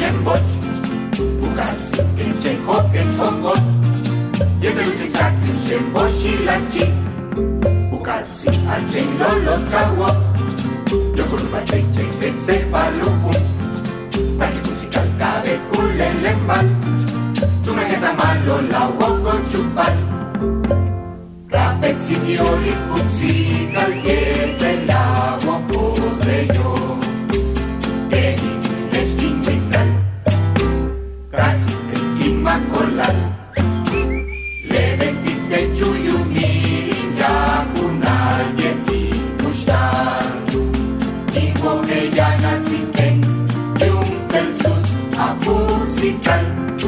lemboch, bukas que hoke hongot, yeteluchen chaki shemboshi bukas achen lolo kawo, yokurba cheche ketse balupu, takikuchikal kabe kulelembal, tu me queda malo la woko chupal. Capezzignoli puzzi calchete la uomo yo che mi estinguital cazzi del chimma collal le vendite ciuyumi yakunal yeti kustal y con ella naziten y un pelsus a musical.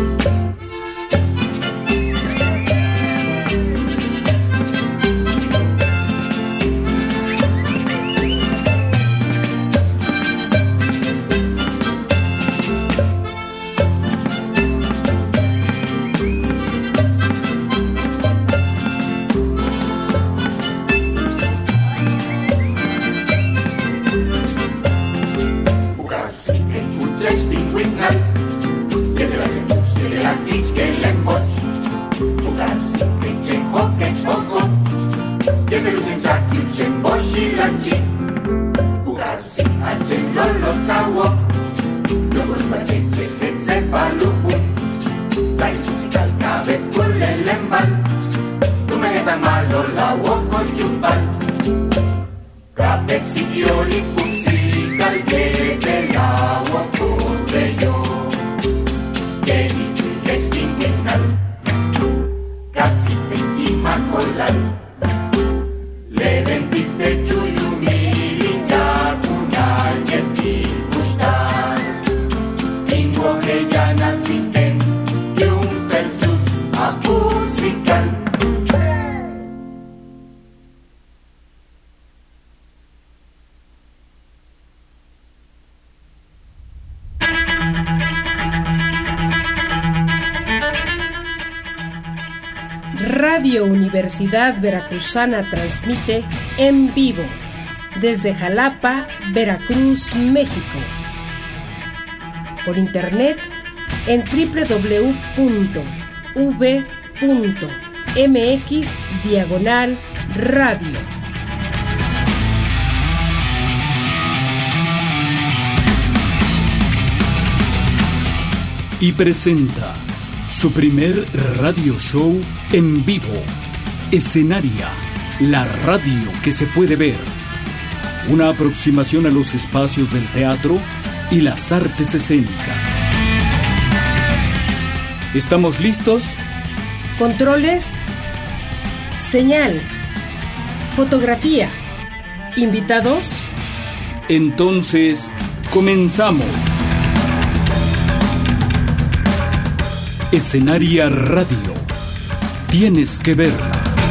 Radio Universidad Veracruzana transmite en vivo desde Jalapa, Veracruz, México. Por internet en www.v.mx/radio. Y presenta su primer radio show en vivo, Escenaria, la radio que se puede ver. Una aproximación a los espacios del teatro y las artes escénicas. ¿Estamos listos? Controles, señal, fotografía, invitados. Entonces, comenzamos. Escenaria Radio. Tienes que verla.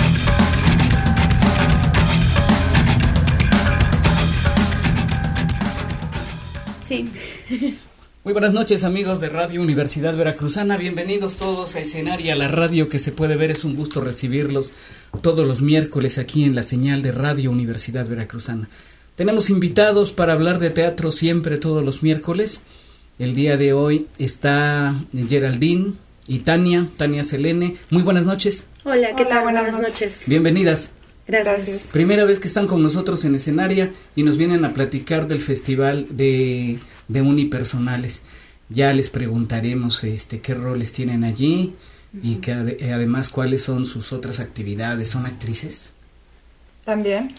Sí. Muy buenas noches, amigos de Radio Universidad Veracruzana. Bienvenidos todos a Escenaria, la radio que se puede ver. Es un gusto recibirlos todos los miércoles aquí en la señal de Radio Universidad Veracruzana. Tenemos invitados para hablar de teatro siempre todos los miércoles. El día de hoy está Geraldine y Tania Selene. Muy buenas noches. Hola, ¿qué tal? Buenas noches. Bienvenidas. Gracias. Primera vez que están con nosotros en Escenaria y nos vienen a platicar del festival de unipersonales. Ya les preguntaremos qué roles tienen allí y que además cuáles son sus otras actividades. ¿Son actrices? También.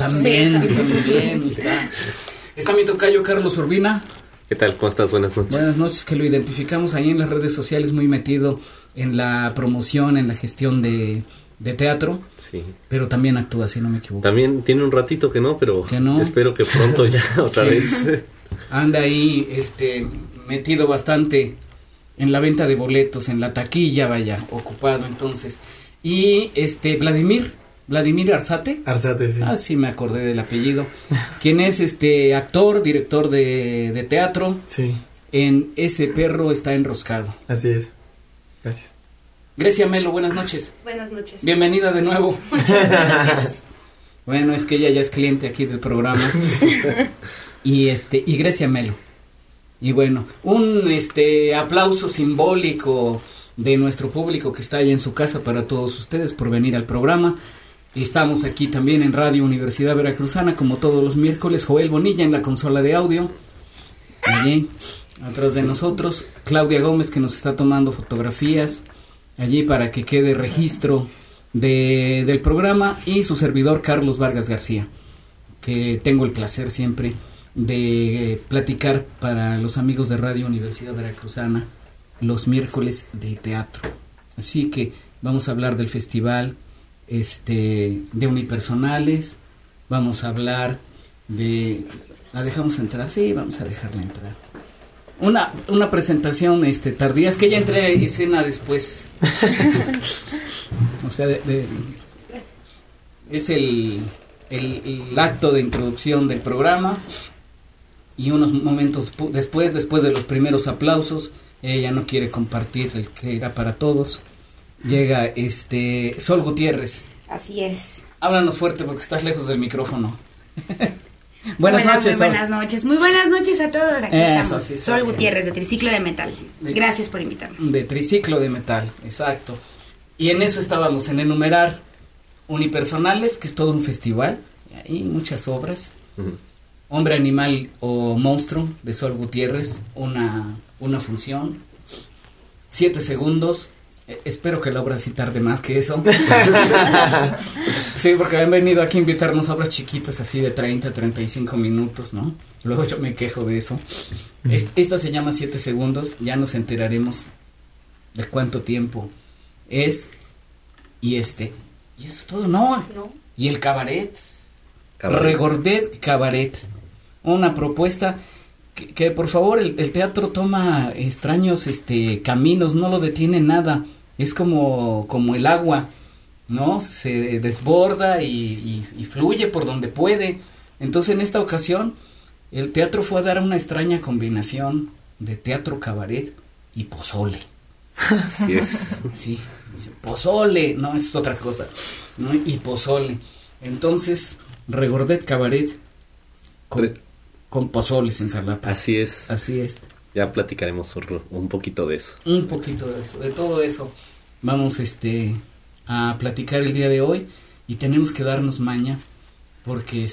Está mi tocayo Carlos Urbina. ¿Qué tal? ¿Cómo estás? Buenas noches. Buenas noches, que lo identificamos ahí en las redes sociales, muy metido en la promoción, en la gestión de teatro. Sí. Pero también actúa, si no me equivoco. También tiene un ratito que no, pero espero que pronto ya otra vez. Anda ahí metido bastante en la venta de boletos, en la taquilla, vaya, ocupado entonces. Y Vladimir Arzate. Arzate, sí. Ah, sí, me acordé del apellido. Quien es actor, director de teatro. Sí. En Ese perro está enroscado. Así es. Gracias. Grecia Melo, buenas noches. Buenas noches. Bienvenida de nuevo. Muchas gracias. Bueno, es que ella ya es cliente aquí del programa. Y Grecia Melo. Y bueno, un aplauso simbólico de nuestro público que está allá en su casa para todos ustedes por venir al programa. Estamos aquí también en Radio Universidad Veracruzana, como todos los miércoles. Joel Bonilla en la consola de audio. Allí, atrás de nosotros, Claudia Gómez, que nos está tomando fotografías allí para que quede registro del programa, y su servidor Carlos Vargas García, que tengo el placer siempre de platicar para los amigos de Radio Universidad Veracruzana los miércoles de teatro. Así que vamos a hablar del festival de unipersonales, vamos a hablar de... ¿La dejamos entrar? Sí, vamos a dejarla entrar. Una presentación tardía, es que ella entré a escena después. O sea, es el acto de introducción del programa, y unos momentos después de los primeros aplausos, ella no quiere compartir el que era para todos. Llega Sol Gutiérrez. Así es. Háblanos fuerte porque estás lejos del micrófono. Buenas noches. Muy buenas noches. Muy buenas noches a todos. Aquí estamos. Sí, Sol Gutiérrez, de Triciclo de Metal. Gracias por invitarme. De Triciclo de Metal, exacto. Y en eso estábamos, en enumerar unipersonales, que es todo un festival. Hay muchas obras. Uh-huh. Hombre, Animal o Monstruo, de Sol Gutiérrez, una función. 7 segundos. Espero que la obra sí tarde más que eso. Sí, porque han venido aquí a invitarnos a obras chiquitas así de 30, 35 minutos, ¿no? Luego yo me quejo de eso. Esta se llama 7 segundos, ya nos enteraremos de cuánto tiempo es. Y eso es todo, no. Y el cabaret. Regordet Cabaret. Una propuesta que por favor el teatro toma extraños caminos, no lo detiene nada. Es como el agua, ¿no? Se desborda y fluye por donde puede. Entonces, en esta ocasión, el teatro fue a dar una extraña combinación de teatro cabaret y pozole. Así es. Sí, pozole, no, es otra cosa, ¿no? Y pozole. Entonces, Regordet Cabaret con pozoles en Jalapa. Así es. Así es. Ya platicaremos un poquito de eso. Un poquito de eso, de todo eso. Vamos a platicar el día de hoy, y tenemos que darnos maña, porque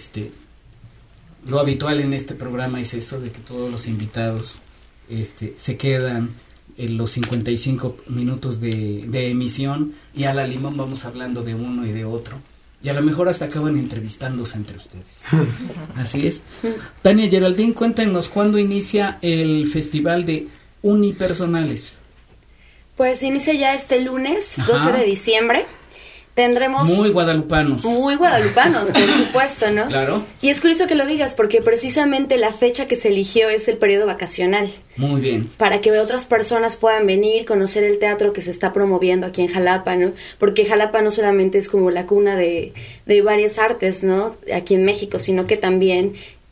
lo habitual en este programa es eso, de que todos los invitados se quedan en los 55 minutos de emisión, y a la limón vamos hablando de uno y de otro. Y a lo mejor hasta acaban entrevistándose entre ustedes. Así es. Tania Geraldine, cuéntanos, ¿cuándo inicia el Festival de Unipersonales? Pues inicia ya este lunes, 12 de diciembre. Tendremos... Muy guadalupanos, por supuesto, ¿no? Claro. Y es curioso que lo digas, porque precisamente la fecha que se eligió es el periodo vacacional. Muy bien. Para que otras personas puedan venir, conocer el teatro que se está promoviendo aquí en Jalapa, ¿no? Porque Jalapa no solamente es como la cuna de varias artes, ¿no? Aquí en México, sino que también,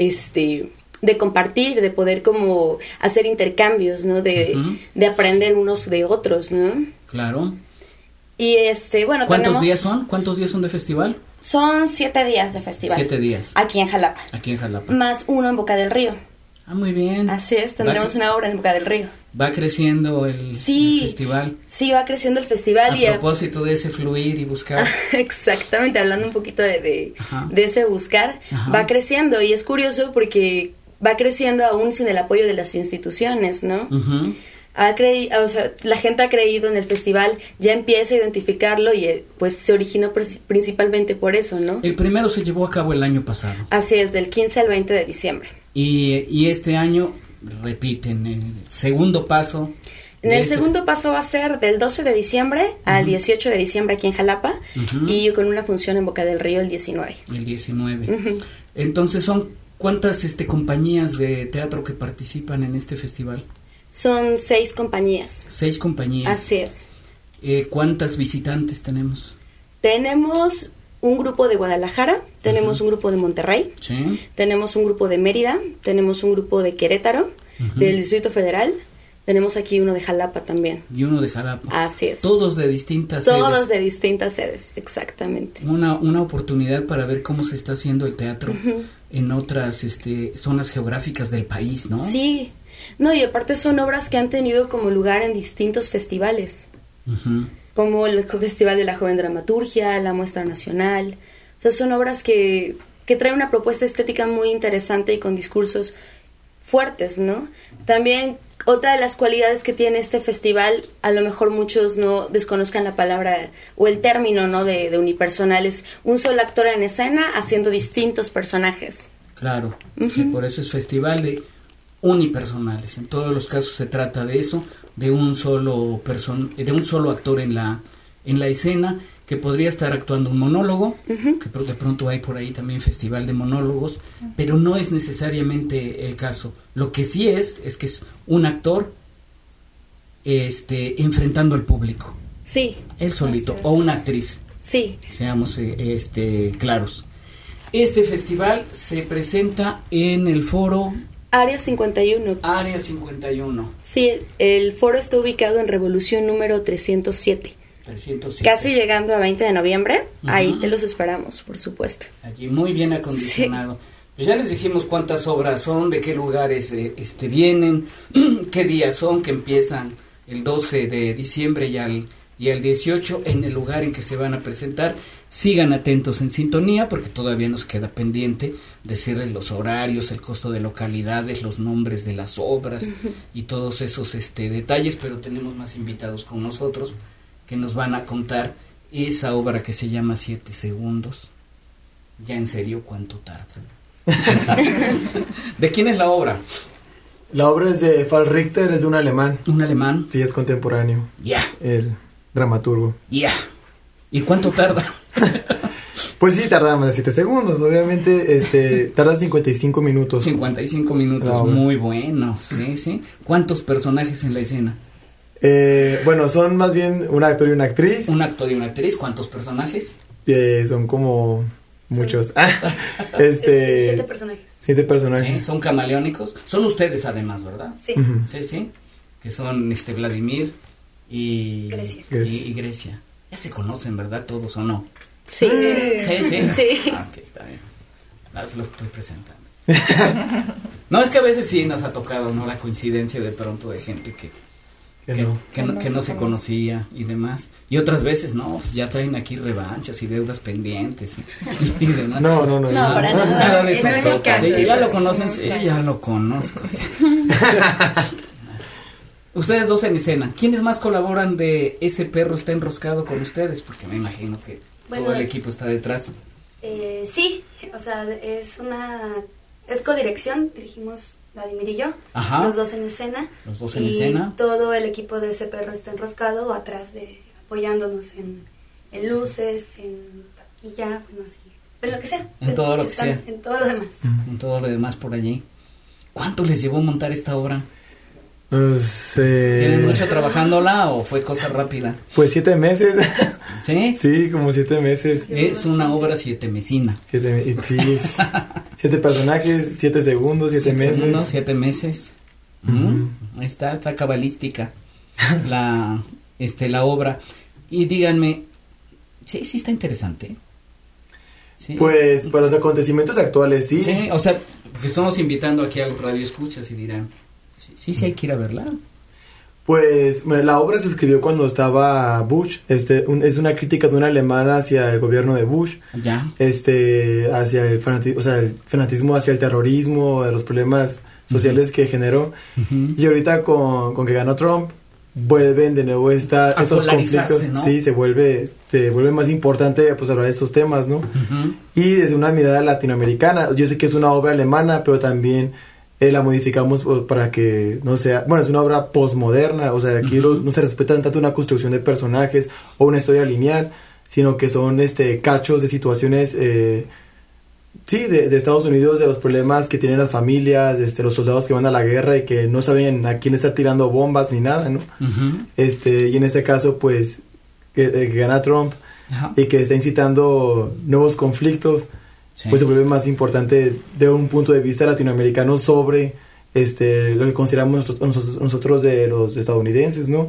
de compartir, de poder como hacer intercambios, ¿no? De aprender unos de otros, ¿no? Claro. Y bueno, ¿Cuántos días son? ¿Cuántos días son de festival? Son 7 días de festival. 7 días. Aquí en Jalapa. Más uno en Boca del Río. Ah, muy bien. Así es, tendremos una obra en Boca del Río. ¿Va creciendo el festival? Sí, va creciendo el festival. A propósito de ese fluir y buscar. Exactamente, hablando un poquito de ese buscar, va creciendo, y es curioso porque va creciendo aún sin el apoyo de las instituciones, ¿no? La gente ha creído en el festival, ya empieza a identificarlo, y pues se originó principalmente por eso, ¿no? El primero se llevó a cabo el año pasado. Así es, del 15 al 20 de diciembre. Y este año repiten el segundo paso. Segundo paso va a ser del 12 de diciembre al 18 de diciembre aquí en Jalapa, y con una función en Boca del Río el 19. El 19. Entonces, ¿cuántas compañías de teatro que participan en este festival? Son 6 compañías. 6 compañías. Así es. ¿Cuántas visitantes tenemos? Tenemos un grupo de Guadalajara, tenemos un grupo de Monterrey, tenemos un grupo de Mérida, tenemos un grupo de Querétaro, del Distrito Federal, tenemos aquí uno de Jalapa también. Y uno de Jalapa. Así es. Todos de distintas sedes. Todos de distintas sedes, exactamente. Una oportunidad para ver cómo se está haciendo el teatro en otras zonas geográficas del país, ¿no? Sí. No, y aparte son obras que han tenido como lugar en distintos festivales, como el Festival de la Joven Dramaturgia, la Muestra Nacional. O sea, son obras que traen una propuesta estética muy interesante y con discursos fuertes, ¿no? También otra de las cualidades que tiene este festival, a lo mejor muchos no desconozcan la palabra o el término, ¿no? de unipersonal, es un solo actor en escena haciendo distintos personajes. Claro, sí, por eso es festival de unipersonales. En todos los casos se trata de eso, de un solo actor en la escena, que podría estar actuando un monólogo, que de pronto hay por ahí también festival de monólogos, pero no es necesariamente el caso. Lo que sí es que es un actor enfrentando al público. Sí. Él solito, o una actriz. Sí. Seamos claros. Este festival se presenta en el foro Área 51. Área 51. Sí, el foro está ubicado en Revolución número 307. Casi llegando a 20 de noviembre, ahí te los esperamos, por supuesto. Allí muy bien acondicionado. Sí. Pues ya les dijimos cuántas obras son, de qué lugares vienen, qué días son, que empiezan el 12 de diciembre y al 18 en el lugar en que se van a presentar. Sigan atentos en sintonía porque todavía nos queda pendiente decirles los horarios, el costo de localidades, los nombres de las obras y todos esos detalles, pero tenemos más invitados con nosotros que nos van a contar esa obra que se llama 7 segundos. Ya en serio, ¿cuánto tarda? ¿De quién es la obra? La obra es de Fall Richter, es de un alemán. ¿Un alemán? Sí, es contemporáneo. Ya. El dramaturgo. Ya. ¿Y cuánto tarda? Pues sí, tarda más de 7 segundos, obviamente, tarda 55 minutos. 55 minutos, muy bueno, sí. ¿Cuántos personajes en la escena? Bueno, son más bien un actor y una actriz. Un actor y una actriz, ¿cuántos personajes? Son como muchos. 7 personajes. 7 personajes. Sí, son camaleónicos. Son ustedes además, ¿verdad? Sí. Sí. Que son Vladimir y Grecia. Ya se conocen, ¿verdad? Todos, ¿o no? Sí. Sí. Ok, está bien. Lo estoy presentando. No, es que a veces sí nos ha tocado, ¿no? La coincidencia de pronto de gente que no se conocía y demás. Y otras veces, no, pues ya traen aquí revanchas y deudas pendientes y demás. No, para nada de eso. Ya lo conocen, sí, ya lo conozco. Ustedes dos en escena, ¿quiénes más colaboran de Ese perro está enroscado con ustedes? Porque me imagino que todo el equipo está detrás. Sí, o sea, es codirección, dirigimos Vladimir y yo, los dos en escena. Y todo el equipo de Ese perro está enroscado atrás apoyándonos en luces, en taquilla, bueno, así, en lo que sea. En todo lo que sea. En todo lo demás. En todo lo demás por allí. ¿Cuánto les llevó montar esta obra? Pues, ¿tienen mucho trabajándola o fue cosa rápida? Pues 7 meses. ¿Sí? Sí, como 7 meses. Es una obra 7 mesina. 7 personajes, 7 segundos, 7 meses. 7 meses. Está cabalística la obra. Y díganme, sí está interesante. ¿Sí? Pues los acontecimientos actuales, sí. Sí, o sea, porque estamos invitando aquí a los radioescuchas y dirán, sí hay que ir a verla. Pues la obra se escribió cuando estaba Bush, es una crítica de un alemán hacia el gobierno de Bush, hacia el fanatismo hacia el terrorismo, de los problemas sociales que generó, y ahorita con que ganó Trump, vuelven de nuevo estos conflictos, ¿no? Sí, se vuelve más importante pues hablar de estos temas, ¿no? Y desde una mirada latinoamericana, yo sé que es una obra alemana, pero también la modificamos para que no sea, bueno, es una obra postmoderna, o sea, aquí no se respeta tanto una construcción de personajes o una historia lineal, sino que son cachos de situaciones de Estados Unidos, de los problemas que tienen las familias, los soldados que van a la guerra y que no saben a quién está tirando bombas ni nada, ¿no? Y en ese caso, pues, que gana Trump y que está incitando nuevos conflictos, pues se vuelve más importante de un punto de vista latinoamericano sobre lo que consideramos nosotros de los estadounidenses, ¿no?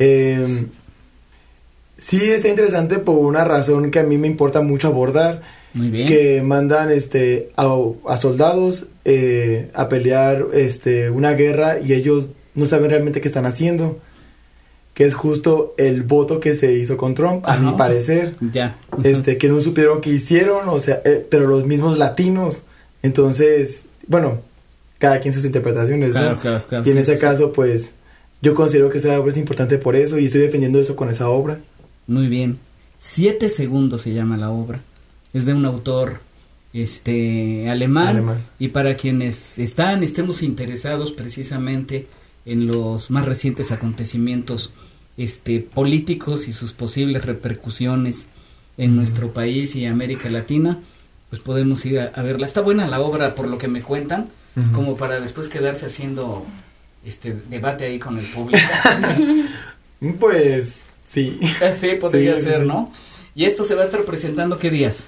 Sí está interesante por una razón que a mí me importa mucho abordar, Muy bien. Que mandan a soldados a pelear una guerra y ellos no saben realmente qué están haciendo, que es justo el voto que se hizo con Trump, a mi parecer. Ya. Que no supieron qué hicieron, o sea, pero los mismos latinos. Entonces, bueno, cada quien sus interpretaciones, claro, ¿no? Claro, y en ese caso, pues, yo considero que esa obra es importante por eso y estoy defendiendo eso con esa obra. Muy bien. 7 segundos se llama la obra. Es de un autor alemán. Y para quienes estemos interesados precisamente en los más recientes acontecimientos políticos y sus posibles repercusiones en nuestro país y América Latina, pues podemos ir a verla. Está buena la obra por lo que me cuentan, como para después quedarse haciendo debate ahí con el público. Pues sí. Sí, podría ser, ¿no? Y esto se va a estar presentando ¿qué días?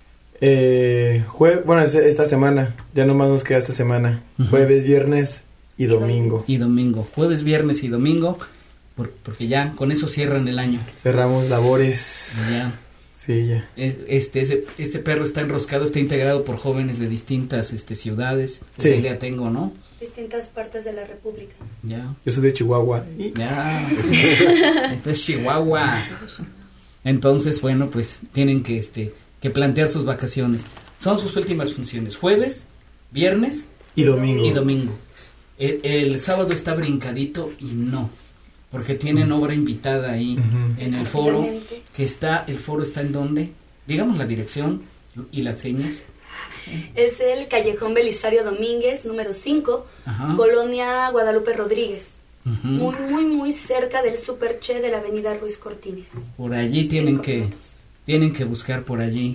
Esta semana, ya nomás nos queda esta semana, jueves, viernes y domingo. Jueves, viernes y domingo, porque ya con eso cierran el año. Cerramos labores. Ya. Sí, ya. Este perro está enroscado, está integrado por jóvenes de distintas ciudades. Sí. Esa idea tengo, ¿no? Distintas partes de la República. Ya. Yo soy de Chihuahua. Ya. Esto es Chihuahua. Entonces, bueno, pues tienen que plantear sus vacaciones. Son sus últimas funciones, jueves, viernes y domingo. El sábado está brincadito y no, porque tienen obra invitada ahí en el foro, el foro está en ¿dónde? Digamos la dirección y las señas. Es el Callejón Belisario Domínguez, número 5, Colonia Guadalupe Rodríguez. Muy, muy, muy cerca del Superche de la avenida Ruiz Cortines. Por allí tienen que buscar por allí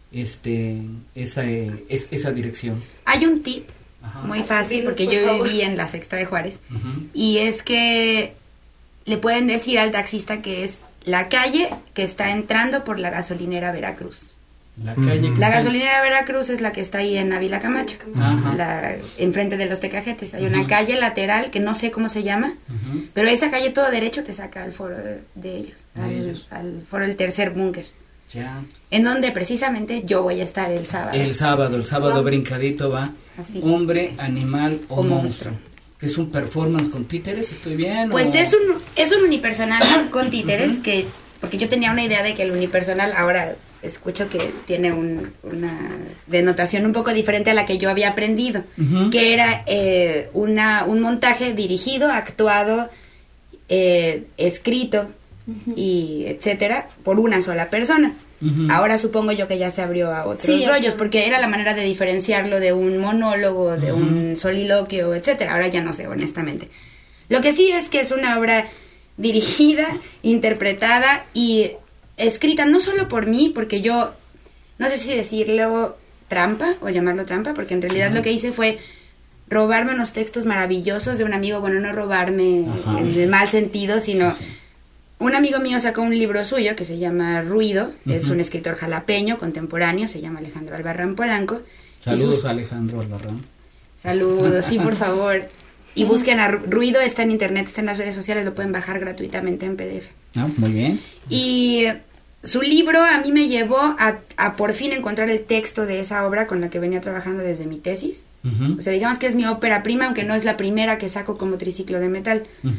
esa dirección. Hay un tip muy fácil, porque yo viví en la Sexta de Juárez, y es que le pueden decir al taxista que es la calle que está entrando por la gasolinera Veracruz. La gasolinera Veracruz es la que está ahí en Ávila Camacho, enfrente de los Tecajetes. Hay una calle lateral que no sé cómo se llama, pero esa calle todo derecho te saca al foro de ellos, al foro del tercer búnker. Ya. En donde precisamente yo voy a estar el sábado. El sábado brincadito va así. Hombre, animal o monstruo. Que es un performance con títeres, ¿estoy bien? Pues es un unipersonal con títeres, porque yo tenía una idea de que el unipersonal, ahora escucho que tiene una denotación un poco diferente a la que yo había aprendido, que era un montaje dirigido, actuado, escrito y etcétera por una sola persona. Ahora supongo yo que ya se abrió a otros rollos, porque era la manera de diferenciarlo de un monólogo, de un soliloquio, etcétera. Ahora ya no sé, honestamente. Lo que sí es que es una obra dirigida, interpretada y escrita no solo por mí, porque yo no sé si decirlo trampa o llamarlo trampa, porque en realidad lo que hice fue robarme unos textos maravillosos de un amigo. Bueno, no robarme en el mal sentido, sino un amigo mío sacó un libro suyo que se llama Ruido, es un escritor jalapeño contemporáneo, se llama Alejandro Albarrán Polanco. Saludos a Alejandro Albarrán. Saludos, sí, por favor. Y busquen a Ruido, está en internet, está en las redes sociales, lo pueden bajar gratuitamente en PDF. Muy bien. Y su libro a mí me llevó a por fin encontrar el texto de esa obra con la que venía trabajando desde mi tesis. O sea, digamos que es mi ópera prima, aunque no es la primera que saco como triciclo de metal.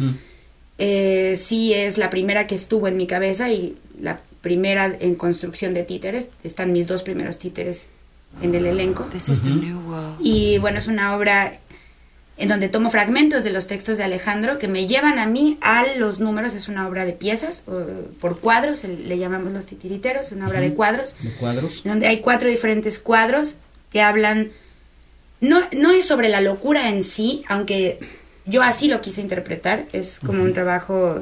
Sí es la primera que estuvo en mi cabeza y la primera en construcción de títeres. Están mis 2 primeros títeres en el elenco. Y bueno, es una obra en donde tomo fragmentos de los textos de Alejandro que me llevan a mí a los números. Es una obra de piezas, por cuadros, le llamamos los titiriteros, una obra de cuadros. De cuadros. Donde hay 4 diferentes cuadros que hablan, no es sobre la locura en sí, aunque yo así lo quise interpretar, es como un trabajo,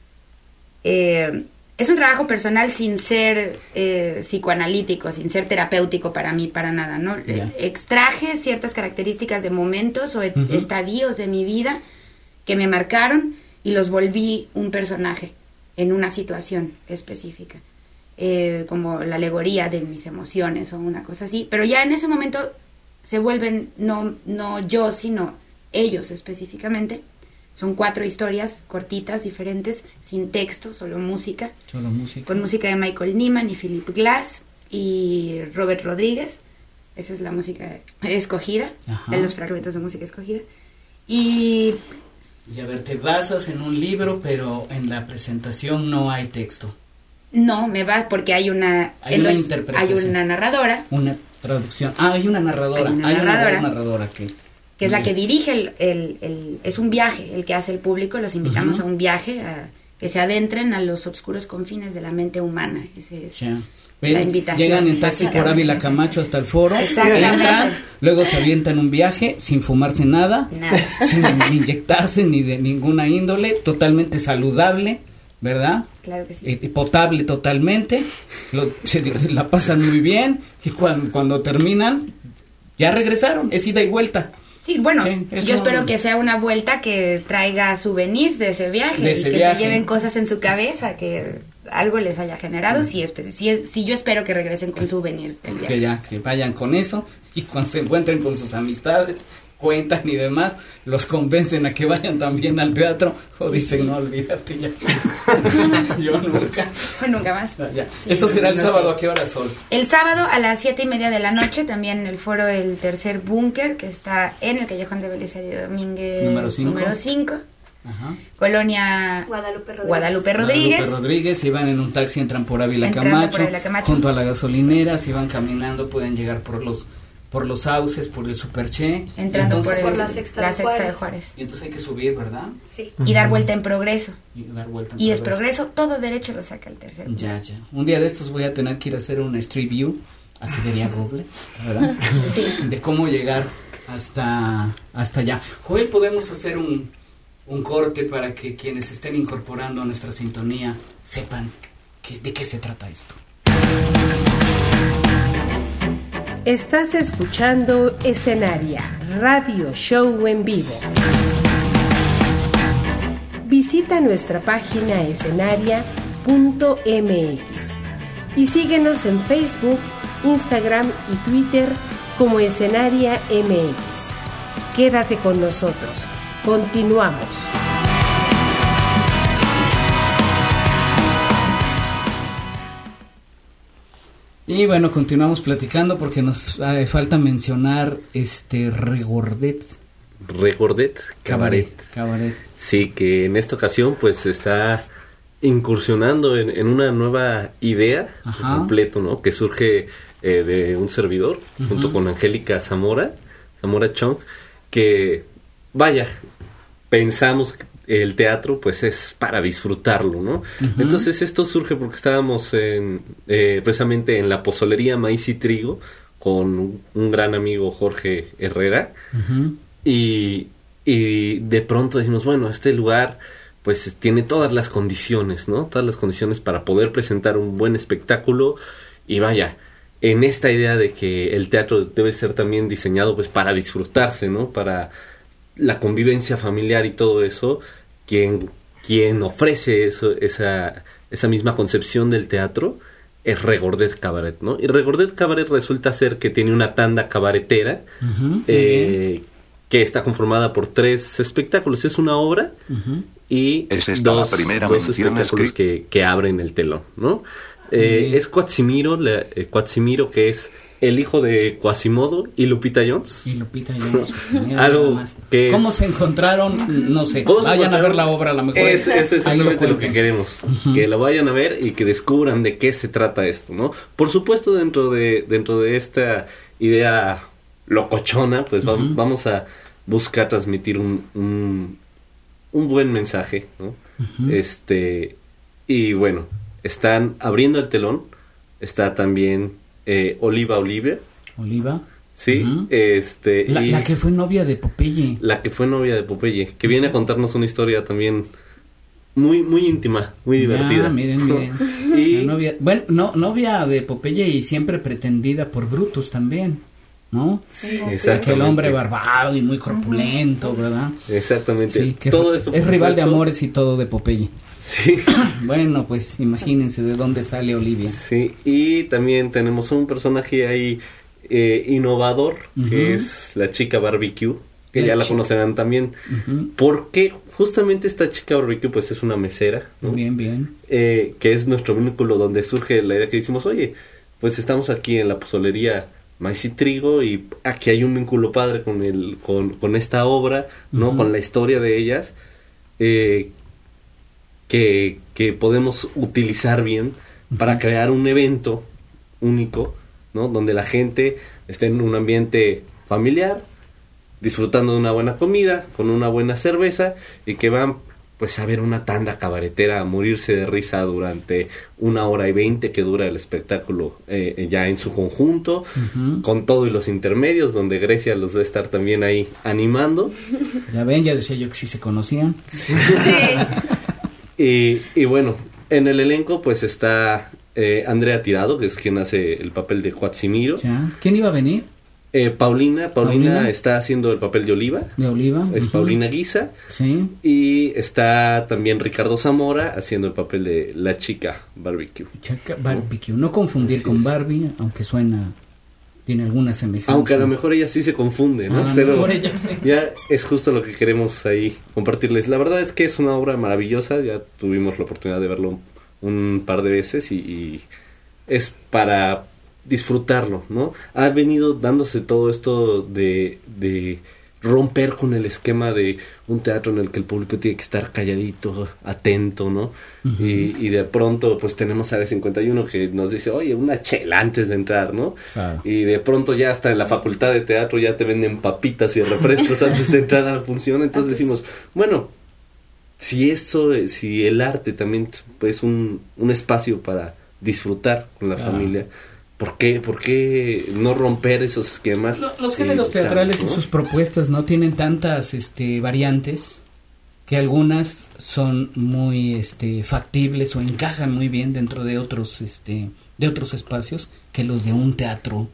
es un trabajo personal sin ser psicoanalítico, sin ser terapéutico para mí, para nada, ¿no? Extraje ciertas características de momentos o estadios de mi vida que me marcaron y los volví un personaje en una situación específica, como la alegoría de mis emociones o una cosa así, pero ya en ese momento se vuelven no yo, sino ellos específicamente. Son 4 historias cortitas, diferentes, sin texto, solo música. Con música de Michael Nyman y Philip Glass. y Robert Rodríguez. Esa es la música escogida, de los fragmentos de música escogida. Y a ver, te basas en un libro, pero en la presentación no hay texto. No, me va porque hay una interpretación. Hay una narradora. Una traducción. Hay una narradora. Hay una narradora que es la que dirige es un viaje el que hace el público. Los invitamos a un viaje, a que se adentren a los oscuros confines de la mente humana. Ese es la invitación. Llegan en taxi por Ávila Camacho hasta el foro, entran, luego se avientan un viaje sin fumarse nada. Sin inyectarse ni de ninguna índole, totalmente saludable, ¿verdad? Claro que sí. Potable totalmente, la pasan muy bien y cuando terminan ya regresaron, es ida y vuelta. Sí, bueno, yo espero que sea una vuelta que traiga souvenirs de ese viaje, se lleven cosas en su cabeza, que algo les haya generado. Sí, yo espero que regresen con souvenirs del viaje. Que vayan con eso y cuando se encuentren con sus amistades, cuentan y demás, los convencen a que vayan también al teatro o dicen, no, olvídate ya. Yo nunca. Nunca más. Ya. Eso será el sábado, ¿a qué hora, Sol? El sábado a las 7:30 de la noche, también en el foro El Tercer Búnker, que está en el Callejón de Belisario Domínguez número 5. Colonia Guadalupe Rodríguez. Si van en un taxi, entran por Ávila Camacho, junto a la gasolinera. Si van caminando, pueden llegar por los sauces, por el Superché, entrando por la sexta de Juárez. Y entonces hay que subir, ¿verdad? Sí. Y dar vuelta en Progreso. Y es Progreso, todo derecho lo saca el tercer. Ya. Un día de estos voy a tener que ir a hacer un Street View, así vería Google, ¿verdad? Sí. De cómo llegar hasta allá. Joel, podemos hacer un corte para que quienes estén incorporando a nuestra sintonía sepan de qué se trata esto. Estás escuchando Escenaria, radio show en vivo. Visita nuestra página escenaria.mx y síguenos en Facebook, Instagram y Twitter como Escenaria MX. Quédate con nosotros. Continuamos. Y bueno, continuamos platicando porque nos falta mencionar Regordet Cabaret. Sí, que en esta ocasión pues está incursionando en una nueva idea completo, ¿no? Que surge de un servidor junto con Angélica Zamora Chong, que vaya, pensamos que el teatro pues es para disfrutarlo, ¿no? Entonces esto surge porque estábamos precisamente en la pozolería Maíz y Trigo con un gran amigo, Jorge Herrera, y de pronto decimos, bueno, este lugar pues tiene todas las condiciones, ¿no? Todas las condiciones para poder presentar un buen espectáculo y vaya, en esta idea de que el teatro debe ser también diseñado pues para disfrutarse, ¿no? Para la convivencia familiar y todo eso, quien ofrece esa misma concepción del teatro es Regordet Cabaret, ¿no? Y Regordet Cabaret resulta ser que tiene una tanda cabaretera que está conformada por 3 espectáculos. Es una obra y dos espectáculos que abren el telón, ¿no? Es Quatsimiro, que es el hijo de Quasimodo y Lupita Jones. Algo que ¿cómo se encontraron? No sé. Vayan a ver la obra, a lo mejor. Es exactamente lo que queremos. Que lo vayan a ver y que descubran de qué se trata esto, ¿no? Por supuesto, dentro de esta idea locochona, pues vamos a buscar transmitir un buen mensaje, ¿no? Y bueno, están abriendo el telón. Está también Oliva, sí, la que fue novia de Popeye. Que viene a contarnos una historia también muy muy íntima, muy divertida. Miren. Y novia de Popeye y siempre pretendida por Brutus también, ¿no? Sí, exactamente. El hombre barbado y muy corpulento, ¿verdad? Exactamente. Sí, todo esto es rival de amores y todo de Popeye. Sí. Bueno, pues imagínense de dónde sale Olivia. Sí, y también tenemos un personaje ahí innovador, que es la chica Barbecue, que ya la conocerán también, porque justamente esta chica Barbecue pues es una mesera, ¿no? Bien. Que es nuestro vínculo donde surge la idea que decimos, oye, pues estamos aquí en la pozolería Maíz y Trigo, y aquí hay un vínculo padre con esta obra, ¿no? Uh-huh. Con la historia de ellas, que podemos utilizar bien para crear un evento único, ¿no? Donde la gente esté en un ambiente familiar, disfrutando de una buena comida, con una buena cerveza, y que van pues a ver una tanda cabaretera, a morirse de risa durante 1:20 que dura el espectáculo, ya en su conjunto, uh-huh. con todo y los intermedios, donde Grecia los va a estar también ahí animando. Ya ven, ya decía yo que sí se conocían. Sí. Y bueno, en el elenco pues está Andrea Tirado, que es quien hace el papel de Cuatsimiro. ¿Ya? ¿Quién iba a venir? Paulina está haciendo el papel de Oliva. De Oliva. Es uh-huh. Paulina Guisa. Sí. Y está también Ricardo Zamora haciendo el papel de la chica Barbecue. Chica Barbecue. No confundir así con es. Barbie, aunque tiene alguna semejanza. Aunque a lo mejor ella sí se confunde, ¿no? Pero ya es justo lo que queremos ahí compartirles. La verdad es que es una obra maravillosa. Ya tuvimos la oportunidad de verlo un par de veces y es para disfrutarlo, ¿no? Ha venido dándose todo esto de romper con el esquema de un teatro en el que el público tiene que estar calladito, atento, ¿no? Uh-huh. Y de pronto pues tenemos Área 51 que nos dice, oye, una chela antes de entrar, ¿no? Claro. Y de pronto ya hasta en la facultad de teatro ya te venden papitas y refrescos antes de entrar a la función. Entonces decimos, bueno, si el arte también es un espacio para disfrutar con la familia, ¿por qué no romper esos esquemas? Los géneros teatrales, ¿no? Y sus propuestas no tienen tantas variantes, que algunas son muy factibles o encajan muy bien dentro de otros espacios que los de un teatro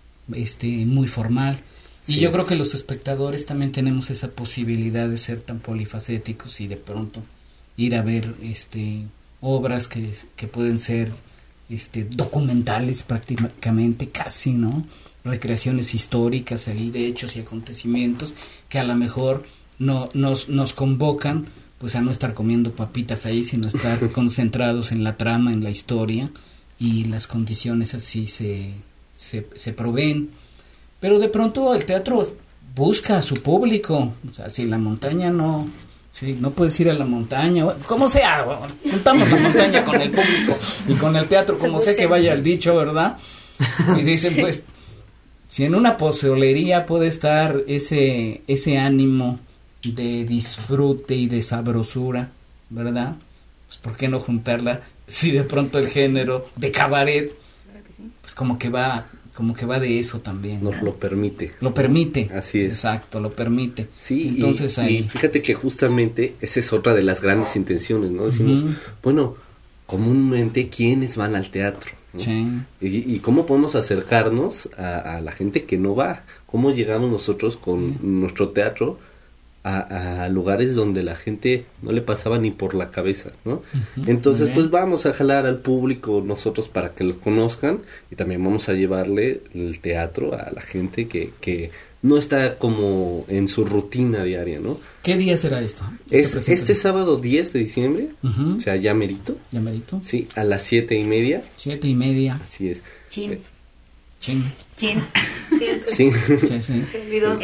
muy formal. Y sí, yo creo que los espectadores también tenemos esa posibilidad de ser tan polifacéticos y de pronto ir a ver obras que pueden ser documentales prácticamente, casi, ¿no? Recreaciones históricas ahí de hechos y acontecimientos que a lo mejor nos convocan pues a no estar comiendo papitas ahí, sino estar concentrados en la trama, en la historia, y las condiciones así se proveen. Pero de pronto el teatro busca a su público, o sea, si la montaña no puedes ir a la montaña, como sea, juntamos la montaña con el público y con el teatro, como sea que vaya el dicho, ¿verdad? Y dicen, sí, pues, si en una pozolería puede estar ese ánimo de disfrute y de sabrosura, ¿verdad? Pues, ¿por qué no juntarla? Si de pronto el género de cabaret, pues como que va de eso también, ¿no? Nos lo permite. Lo permite. Así es. Exacto, lo permite. Sí, entonces y fíjate que justamente esa es otra de las grandes intenciones, ¿no? Decimos, uh-huh, bueno, comúnmente, ¿quiénes van al teatro? ¿No? Sí. Y cómo podemos acercarnos a la gente que no va. ¿Cómo llegamos nosotros con nuestro teatro a lugares donde la gente no le pasaba ni por la cabeza, ¿no? Uh-huh. Entonces, pues vamos a jalar al público nosotros para que lo conozcan, y también vamos a llevarle el teatro a la gente que no está como en su rutina diaria, ¿no? ¿Qué día será esto? Este sábado 10 de diciembre, uh-huh, o sea, ya merito. ¿Ya merito? Sí, a las 7:30. 7:30. Así es. Chin. Chin. Chin. Sí. Sí. Se olvidó.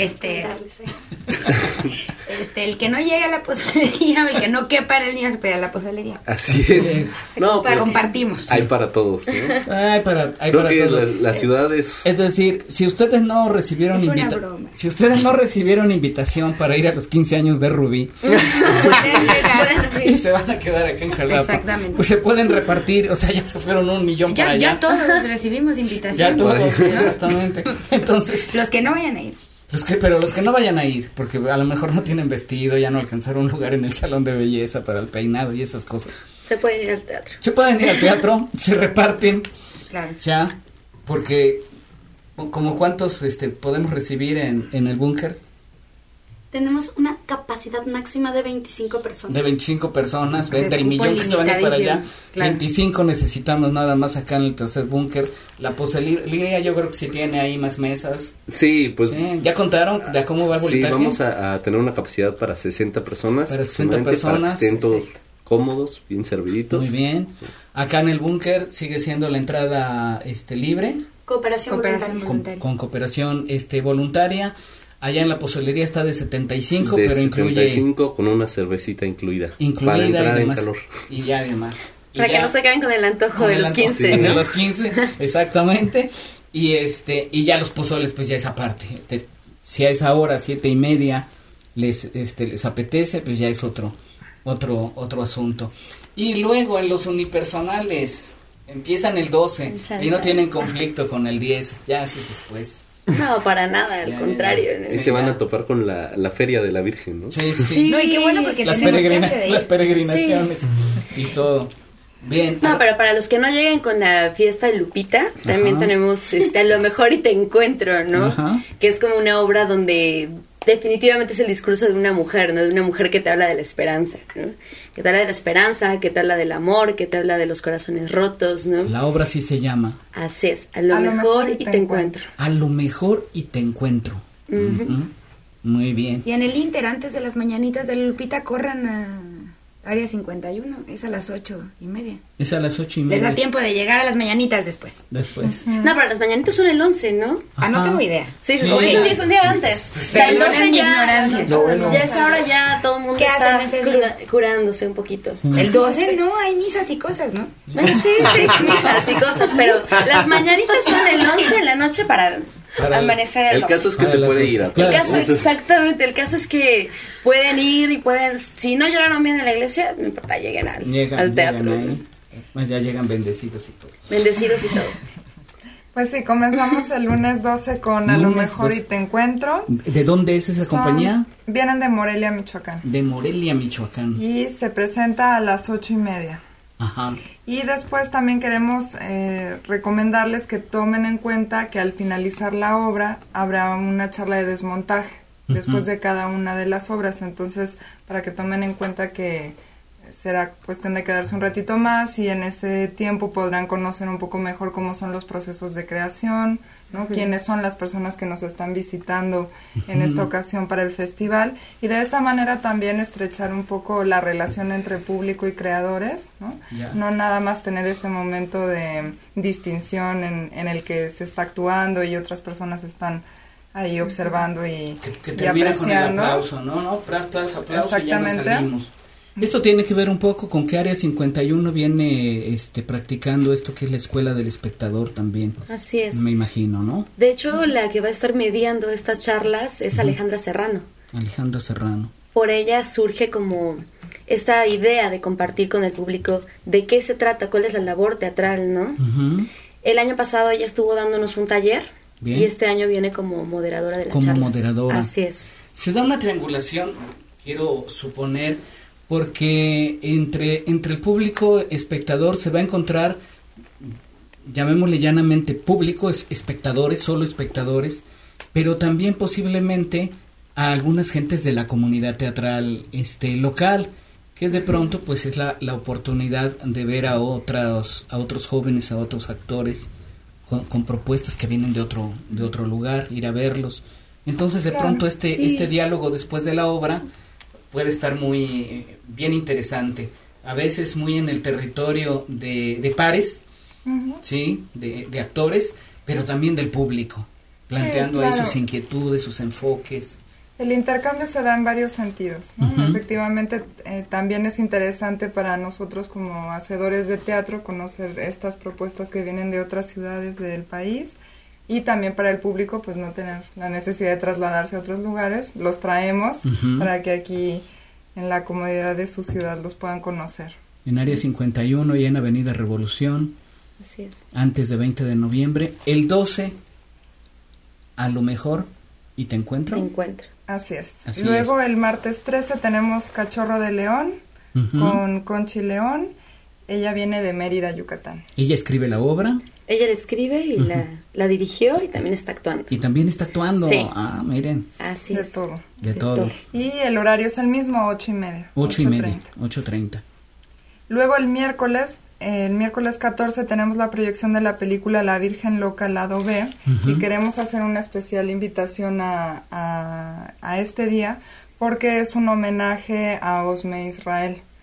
El que no llegue a la pozolería, el que no quepa en el niño se pide a la pozolería. Así es. No, pues, compartimos. Hay para todos, ¿no? Hay para todos. La ciudad es decir, si ustedes no recibieron invitación para ir a los 15 años de Rubí, y se van a quedar aquí en Jalapa. Exactamente. Pues se pueden repartir, o sea, ya se fueron 1 millón para allá. Ya todos recibimos invitación. Ya todos, exactamente. Entonces, los que no vayan a ir. Pero los que no vayan a ir, porque a lo mejor no tienen vestido, ya no alcanzaron un lugar en el salón de belleza para el peinado y esas cosas. Se pueden ir al teatro. Se reparten. Claro. Ya, porque como cuántos podemos recibir en el búnker. Tenemos una capacidad máxima de 25 personas. De 25 personas, del millón que se van a ir para allá. Claro. 25 necesitamos nada más acá en el tercer búnker. La pozolería yo creo que sí tiene ahí más mesas. Sí, pues. Sí. ¿Ya contaron de cómo va el voltaje? Sí, vamos a tener una capacidad para 60 personas. Para 60 personas. Para que estén todos cómodos, bien serviditos. Muy bien. Acá en el búnker sigue siendo la entrada libre. Cooperación voluntaria. Con cooperación voluntaria. Allá en la pozolería está de 75, de pero 75 con una cervecita incluida. Para entrar en calor. Y ya además. Para que no se queden con el antojo de los 15, ¿no? De los 15, exactamente. Y ya los pozoles, pues ya es aparte. Si a esa hora, 7:30, les apetece, pues ya es otro asunto. Y luego en los unipersonales empiezan el 12 y no tienen conflicto con el 10, ya es después. No, para nada, al contrario. Y se van a topar con la feria de la Virgen, ¿no? Sí. No, y qué bueno porque las peregrinaciones y todo. Bien. No, pero para los que no lleguen con la fiesta de Lupita, también tenemos A lo mejor y te encuentro, ¿no? Ajá. Que es como una obra donde definitivamente es el discurso de una mujer, ¿no? De una mujer que te habla de la esperanza, ¿no? Que te habla de la esperanza, que te habla del amor, que te habla de los corazones rotos, ¿no? La obra sí se llama. Así es, a lo mejor y te encuentro. A lo mejor y te encuentro. Uh-huh. Muy bien. Y en el Inter, antes de las mañanitas de Lupita, corran a Área 51, es a las 8:30. Es a las 8:30. Les da tiempo de llegar a las mañanitas después. No, pero las mañanitas son el 11, ¿no? Ah, no tengo idea. Sí. Es un día antes. O sea, el 12 ya es ahora ya todo el mundo está curándose un poquito. Sí. El 12 no, hay misas y cosas, ¿no? Sí, misas y cosas, pero las mañanitas son el 11 en la noche para amanecer el caso es que se puede ir a exactamente, el caso es que pueden ir y pueden, si no lloraron bien en la iglesia, no importa, lleguen al teatro. Pues ya llegan bendecidos y todo. Pues sí, comenzamos el lunes 12 con A lo mejor 12. Y te encuentro. ¿De dónde es esa compañía? Vienen de Morelia, Michoacán. De Morelia, Michoacán. Y se presenta a las 8:30. Ajá. Y después también queremos recomendarles que tomen en cuenta que al finalizar la obra habrá una charla de desmontaje después de cada una de las obras. Entonces, para que tomen en cuenta que será cuestión de quedarse un ratito más y en ese tiempo podrán conocer un poco mejor cómo son los procesos de creación, ¿no? Quiénes son las personas que nos están visitando en esta ocasión para el festival, y de esa manera también estrechar un poco la relación entre público y creadores, ¿no? No nada más tener ese momento de distinción en el que se está actuando y otras personas están ahí observando y termina apreciando. Con el aplauso, ¿no? Aplauso, y ya nos salimos. Esto tiene que ver un poco con que Área 51 viene practicando esto que es la Escuela del Espectador también. Así es. Me imagino, ¿no? De hecho, la que va a estar mediando estas charlas es Alejandra Serrano. Alejandra Serrano. Por ella surge como esta idea de compartir con el público de qué se trata, cuál es la labor teatral, ¿no? El año pasado ella estuvo dándonos un taller. Bien. Y este año viene como moderadora de las charlas. Como moderadora. Así es. Se da una triangulación, quiero suponer, porque entre el público espectador se va a encontrar, llamémosle llanamente público, espectadores, solo espectadores, pero también posiblemente a algunas gentes de la comunidad teatral local, que de pronto pues es la oportunidad de ver a otros jóvenes, a otros actores con propuestas que vienen de otro lugar, ir a verlos. Entonces de pronto este diálogo después de la obra puede estar muy bien interesante, a veces muy en el territorio de pares, ¿sí? De actores, pero también del público, planteando ahí sus inquietudes, sus enfoques. El intercambio se da en varios sentidos, ¿no? Efectivamente, también es interesante para nosotros como hacedores de teatro conocer estas propuestas que vienen de otras ciudades del país, y también para el público pues no tener la necesidad de trasladarse a otros lugares, los traemos para que aquí en la comodidad de su ciudad los puedan conocer. En Área 51 y en Avenida Revolución. Así es. Antes de 20 de noviembre, el 12 a lo mejor y te encuentro. Así es. Luego el martes 13 tenemos Cachorro de León con Conchi León. Ella viene de Mérida, Yucatán. Ella escribe la obra. Ella la escribe y la dirigió y también está actuando. Sí. Ah, miren. Así es. De todo. Y el horario es el mismo, 8:30. 8:30. Luego el miércoles 14 tenemos la proyección de la película La Virgen Loca, lado B, y queremos hacer una especial invitación a este día porque es un homenaje a Osme Israel.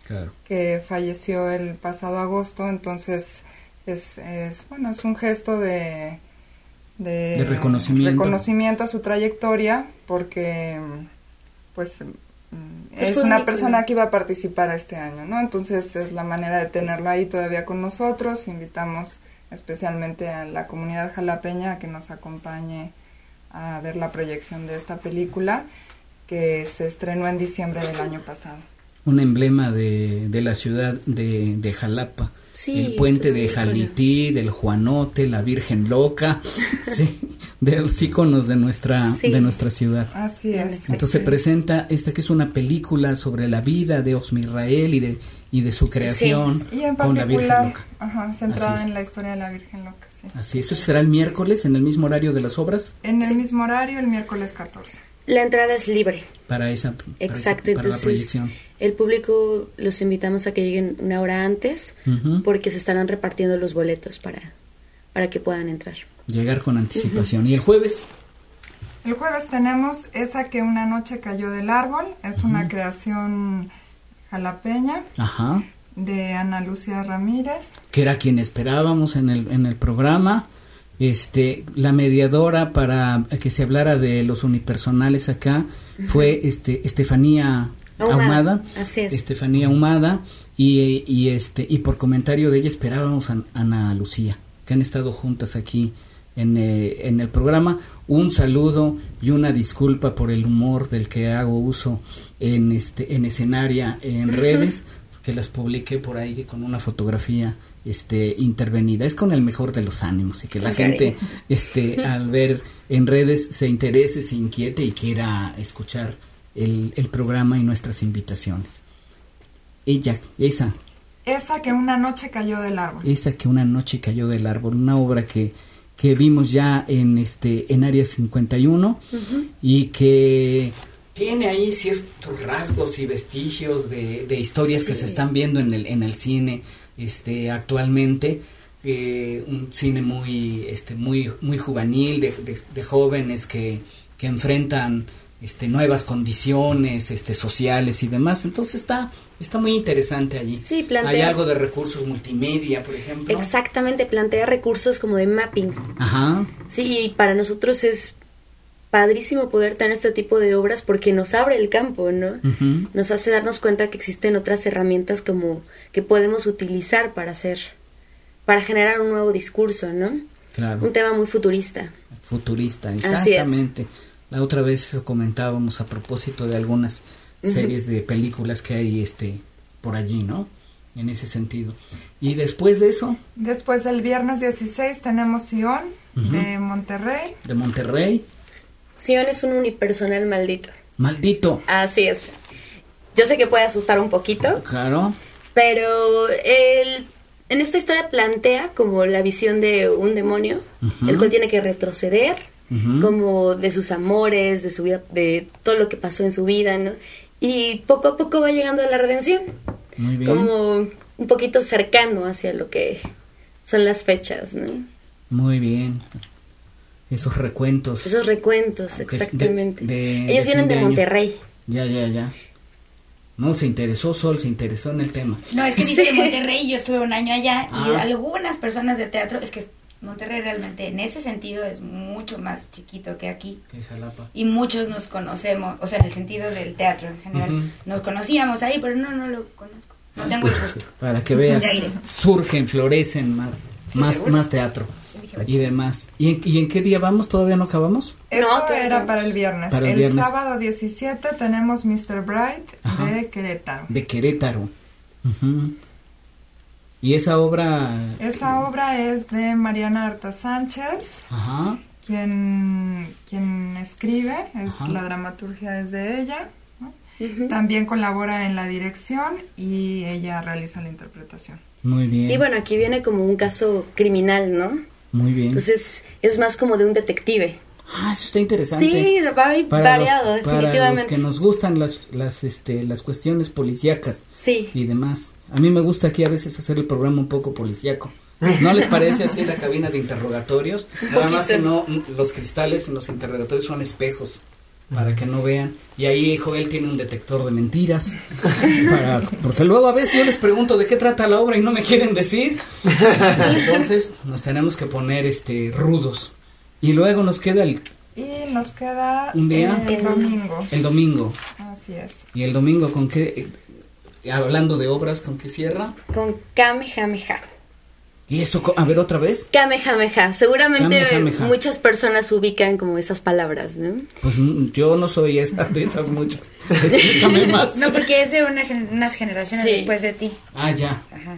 que falleció el pasado agosto, entonces es un gesto de reconocimiento a su trayectoria, porque pues es una persona que iba a participar este año, ¿no? Entonces es la manera de tenerlo ahí todavía con nosotros. Invitamos especialmente a la comunidad jalapeña a que nos acompañe a ver la proyección de esta película, que se estrenó en diciembre del año pasado. Un emblema de la ciudad de Jalapa. Sí, el puente de Jalití, del Juanote, la Virgen Loca, sí, de los íconos de nuestra ciudad. Así es. Entonces se presenta esta que es una película sobre la vida de Osmisrael y de su creación con la Virgen Loca. Centrada en la historia de la Virgen Loca. Sí. Así, ¿eso será el miércoles en el mismo horario de las obras? En el mismo horario, el miércoles 14. La entrada es libre. Para Exacto, para la proyección. El público los invitamos a que lleguen una hora antes, porque se estarán repartiendo los boletos para que puedan entrar. Llegar con anticipación. ¿Y el jueves? El jueves tenemos Esa que una noche cayó del árbol. Es una creación jalapeña de Ana Lucía Ramírez, que era quien esperábamos en el programa. La mediadora para que se hablara de los unipersonales acá fue Estefanía Ahumada. Así es. Estefanía Ahumada y por comentario de ella esperábamos a Ana Lucía, que han estado juntas aquí en el programa. Un saludo y una disculpa por el humor del que hago uso en Escenaria en redes, que las publiqué por ahí con una fotografía intervenida. Es con el mejor de los ánimos y que la gente al ver en redes se interese, se inquiete y quiera escuchar el programa y nuestras invitaciones. Esa que una noche cayó del árbol. Esa que una noche cayó del árbol, una obra que vimos ya en Área 51 y que tiene ahí ciertos rasgos y vestigios de historias que se están viendo en el cine actualmente, un cine muy juvenil, de jóvenes que enfrentan nuevas condiciones sociales y demás. Entonces está muy interesante allí. Sí, hay algo de recursos multimedia, por ejemplo. Exactamente, plantea recursos como de mapping. Sí, y para nosotros es padrísimo poder tener este tipo de obras porque nos abre el campo, ¿no? Nos hace darnos cuenta que existen otras herramientas como que podemos utilizar para generar un nuevo discurso, ¿no? Claro. Un tema muy futurista. Futurista, exactamente. La otra vez eso comentábamos a propósito de algunas series de películas que hay por allí, ¿no? En ese sentido. Y después de eso. Después del viernes 16 tenemos Sion de Monterrey. De Monterrey. Sion es un unipersonal maldito. Maldito. Así es. Yo sé que puede asustar un poquito. Claro. Pero en esta historia plantea como la visión de un demonio, el cual tiene que retroceder, como de sus amores, de su vida, de todo lo que pasó en su vida, ¿no? Y poco a poco va llegando a la redención. Muy bien. Como un poquito cercano hacia lo que son las fechas, ¿no? Muy bien. Esos recuentos, exactamente. Ellos vienen de Monterrey. Ya. No, se interesó en el tema. No, es que dice de Monterrey, yo estuve un año allá y algunas personas de teatro, es que Monterrey realmente en ese sentido es mucho más chiquito que aquí. Que Jalapa. Y muchos nos conocemos, o sea, en el sentido del teatro en general. Nos conocíamos ahí, pero no lo conozco. No tengo el gusto. Para que veas, surgen, florecen más teatro. Y demás. ¿Y en qué día vamos? ¿Todavía no acabamos? Eso era para el viernes. El sábado 17 tenemos Mr. Bright de Querétaro. De Querétaro. ¿Y esa obra? Esa obra es de Mariana Arta Sánchez, quien escribe, la dramaturgia es de ella, ¿no? También colabora en la dirección y ella realiza la interpretación. Muy bien. Y bueno, aquí viene como un caso criminal, ¿no? Muy bien. Entonces es más como de un detective. Eso está interesante. Sí, variado, definitivamente. Para los que nos gustan las cuestiones policíacas. Sí. Y demás. A mí me gusta aquí a veces hacer el programa un poco policíaco. ¿No les parece así la cabina de interrogatorios? Nada más que no, los cristales en los interrogatorios son espejos. para que no vean. Y ahí Joel tiene un detector de mentiras, porque luego a veces yo les pregunto de qué trata la obra y no me quieren decir. Entonces nos tenemos que poner rudos. Y luego nos queda un día, el domingo. Así es. ¿Y el domingo con qué? Hablando de obras, ¿con qué cierra? Con Kamehameha. ¿Y eso? A ver, otra vez. Kamehameha. Seguramente Kamehameha. Muchas personas ubican como esas palabras, ¿no? Pues yo no soy de esas muchas. Explícame más. No, porque es de unas generaciones después de ti. Ah, ya. Ajá.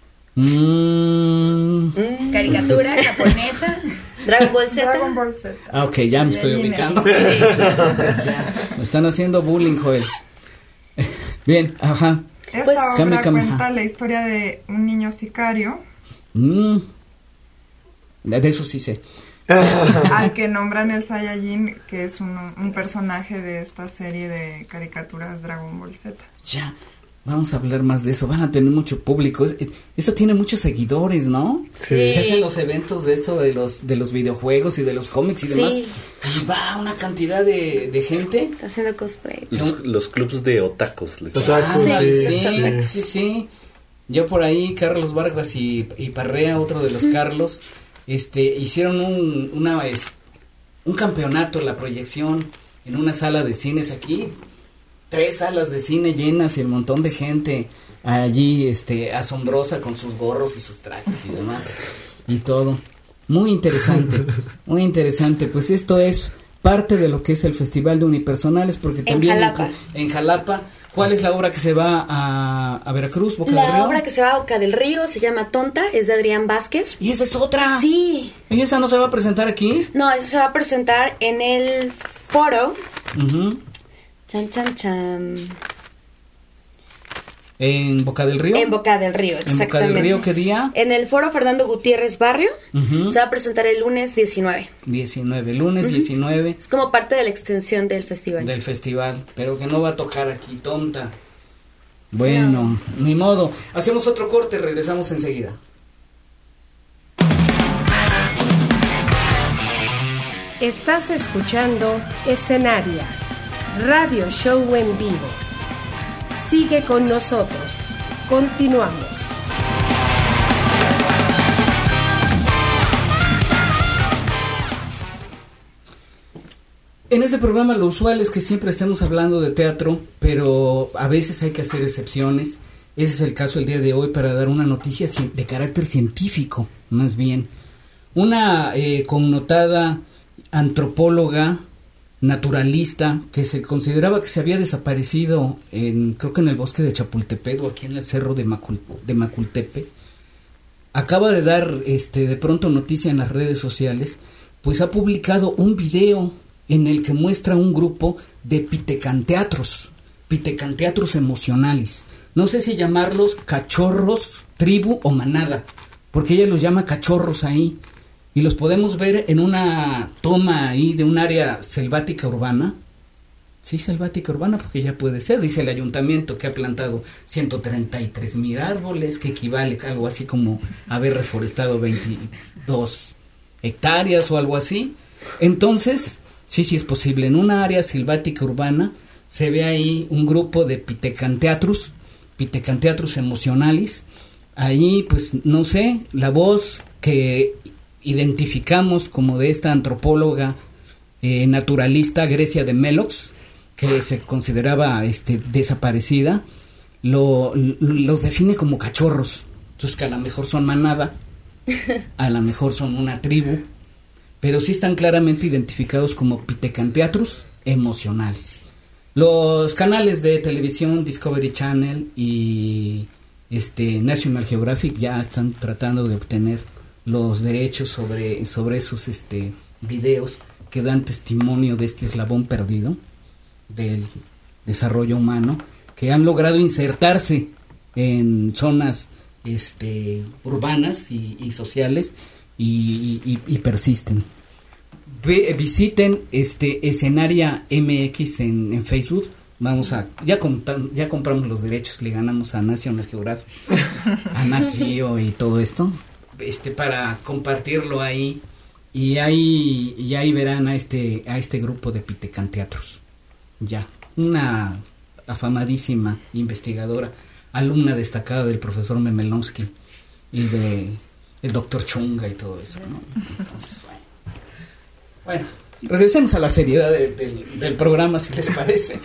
Caricatura japonesa. Dragon Ball Z. Dragon Ball Z. Ah, ok, ya me estoy ubicando. Ya, me están haciendo bullying, Joel. Bien, ajá. Esta obra cuenta la historia de un niño sicario. De eso sí sé. Al que nombran el Saiyajin, que es un personaje de esta serie de caricaturas Dragon Ball Z. Ya, vamos a hablar más de eso. Van a tener mucho público. Esto tiene muchos seguidores, ¿no? Sí. Se hacen los eventos de esto de los videojuegos y de los cómics y demás. Y va una cantidad de gente haciendo cosplay. Los clubs de otakus. Sí. Yo por ahí, Carlos Vargas y Parrea, otro de los Carlos, hicieron un campeonato, la proyección en una sala de cines aquí, 3 salas de cine llenas y un montón de gente allí, asombrosa con sus gorros y sus trajes y demás y todo. Muy interesante, muy interesante. Pues esto es parte de lo que es el Festival de Unipersonales, porque también en Jalapa. ¿Cuál es la obra que se va a Veracruz, Boca del Río? La obra que se va a Boca del Río se llama Tonta, es de Adrián Vázquez. ¿Y esa es otra? Sí. ¿Y esa no se va a presentar aquí? No, esa se va a presentar en el foro. Chan, chan, chan. ¿En Boca del Río? En Boca del Río, exactamente. ¿En Boca del Río qué día? En el foro Fernando Gutiérrez Barrio. Se va a presentar el lunes 19. Lunes 19. Es como parte de la extensión del festival. Pero que no va a tocar aquí, Tonta. Bueno, ni modo. Hacemos otro corte, regresamos enseguida. Estás escuchando Escenaria, radio show en vivo. Sigue con nosotros. Continuamos. En este programa lo usual es que siempre estemos hablando de teatro, pero a veces hay que hacer excepciones. Ese es el caso el día de hoy para dar una noticia de carácter científico, más bien. Una connotada antropóloga naturalista que se consideraba que se había desaparecido creo que en el bosque de Chapultepec o aquí en el cerro de Macultepe, acaba de dar de pronto noticia en las redes sociales, pues ha publicado un video en el que muestra un grupo de pitecanteatros emocionales. No sé si llamarlos cachorros, tribu o manada, porque ella los llama cachorros ahí. Y los podemos ver en una toma ahí de un área selvática urbana. Sí, selvática urbana, porque ya puede ser. Dice el ayuntamiento que ha plantado 133,000 árboles, que equivale a algo así como haber reforestado 22 hectáreas o algo así. Entonces, sí es posible. En una área selvática urbana se ve ahí un grupo de pitecanteatros emocionales. Ahí, pues, no sé, la voz que identificamos como de esta antropóloga naturalista Grecia de Melox, que se consideraba desaparecida, los define como cachorros. Entonces, que a lo mejor son manada, a lo mejor son una tribu, pero sí están claramente identificados como pitecanteatros emocionales. Los canales de televisión Discovery Channel y National Geographic ya están tratando de obtener los derechos sobre esos videos que dan testimonio de este eslabón perdido del desarrollo humano, que han logrado insertarse en zonas urbanas y sociales y persisten. Visiten Escenaria MX en Facebook. Vamos a ya compramos los derechos, le ganamos a National Geographic, a Nat Geo y todo esto, para compartirlo ahí Y ahí verán a este grupo de Pitecán Teatros. Ya, una afamadísima investigadora, alumna destacada del profesor Memelonsky y de el doctor Chunga y todo eso, ¿no? Entonces, bueno, regresemos a la seriedad del programa, si les parece.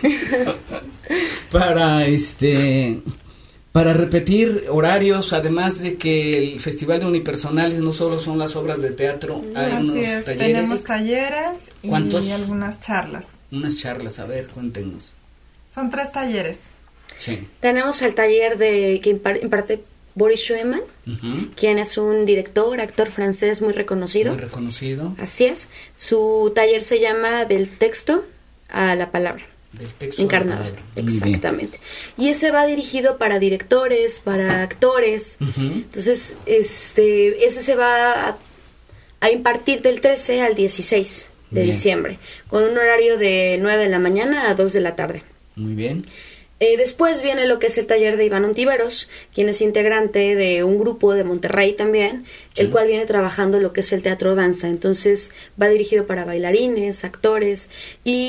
Para repetir horarios, además de que el Festival de Unipersonales no solo son las obras de teatro, hay unos talleres. Tenemos talleres y ¿cuántos? Algunas charlas. Unas charlas, a ver, cuéntenos. Son 3 talleres. Sí. Tenemos el taller que imparte Boris Schumann, quien es un director, actor francés muy reconocido. Muy reconocido. Así es. Su taller se llama Del texto a la palabra. Del texto encarnado. Exactamente. Y ese va dirigido para directores, para actores. Entonces, ese se va a impartir del 13 al 16 de diciembre, con un horario de 9 de la mañana a 2 de la tarde. Muy bien. Después viene lo que es el taller de Iván Ontiveros, quien es integrante de un grupo de Monterrey también, el cual viene trabajando lo que es el teatro danza. Entonces va dirigido para bailarines, actores, y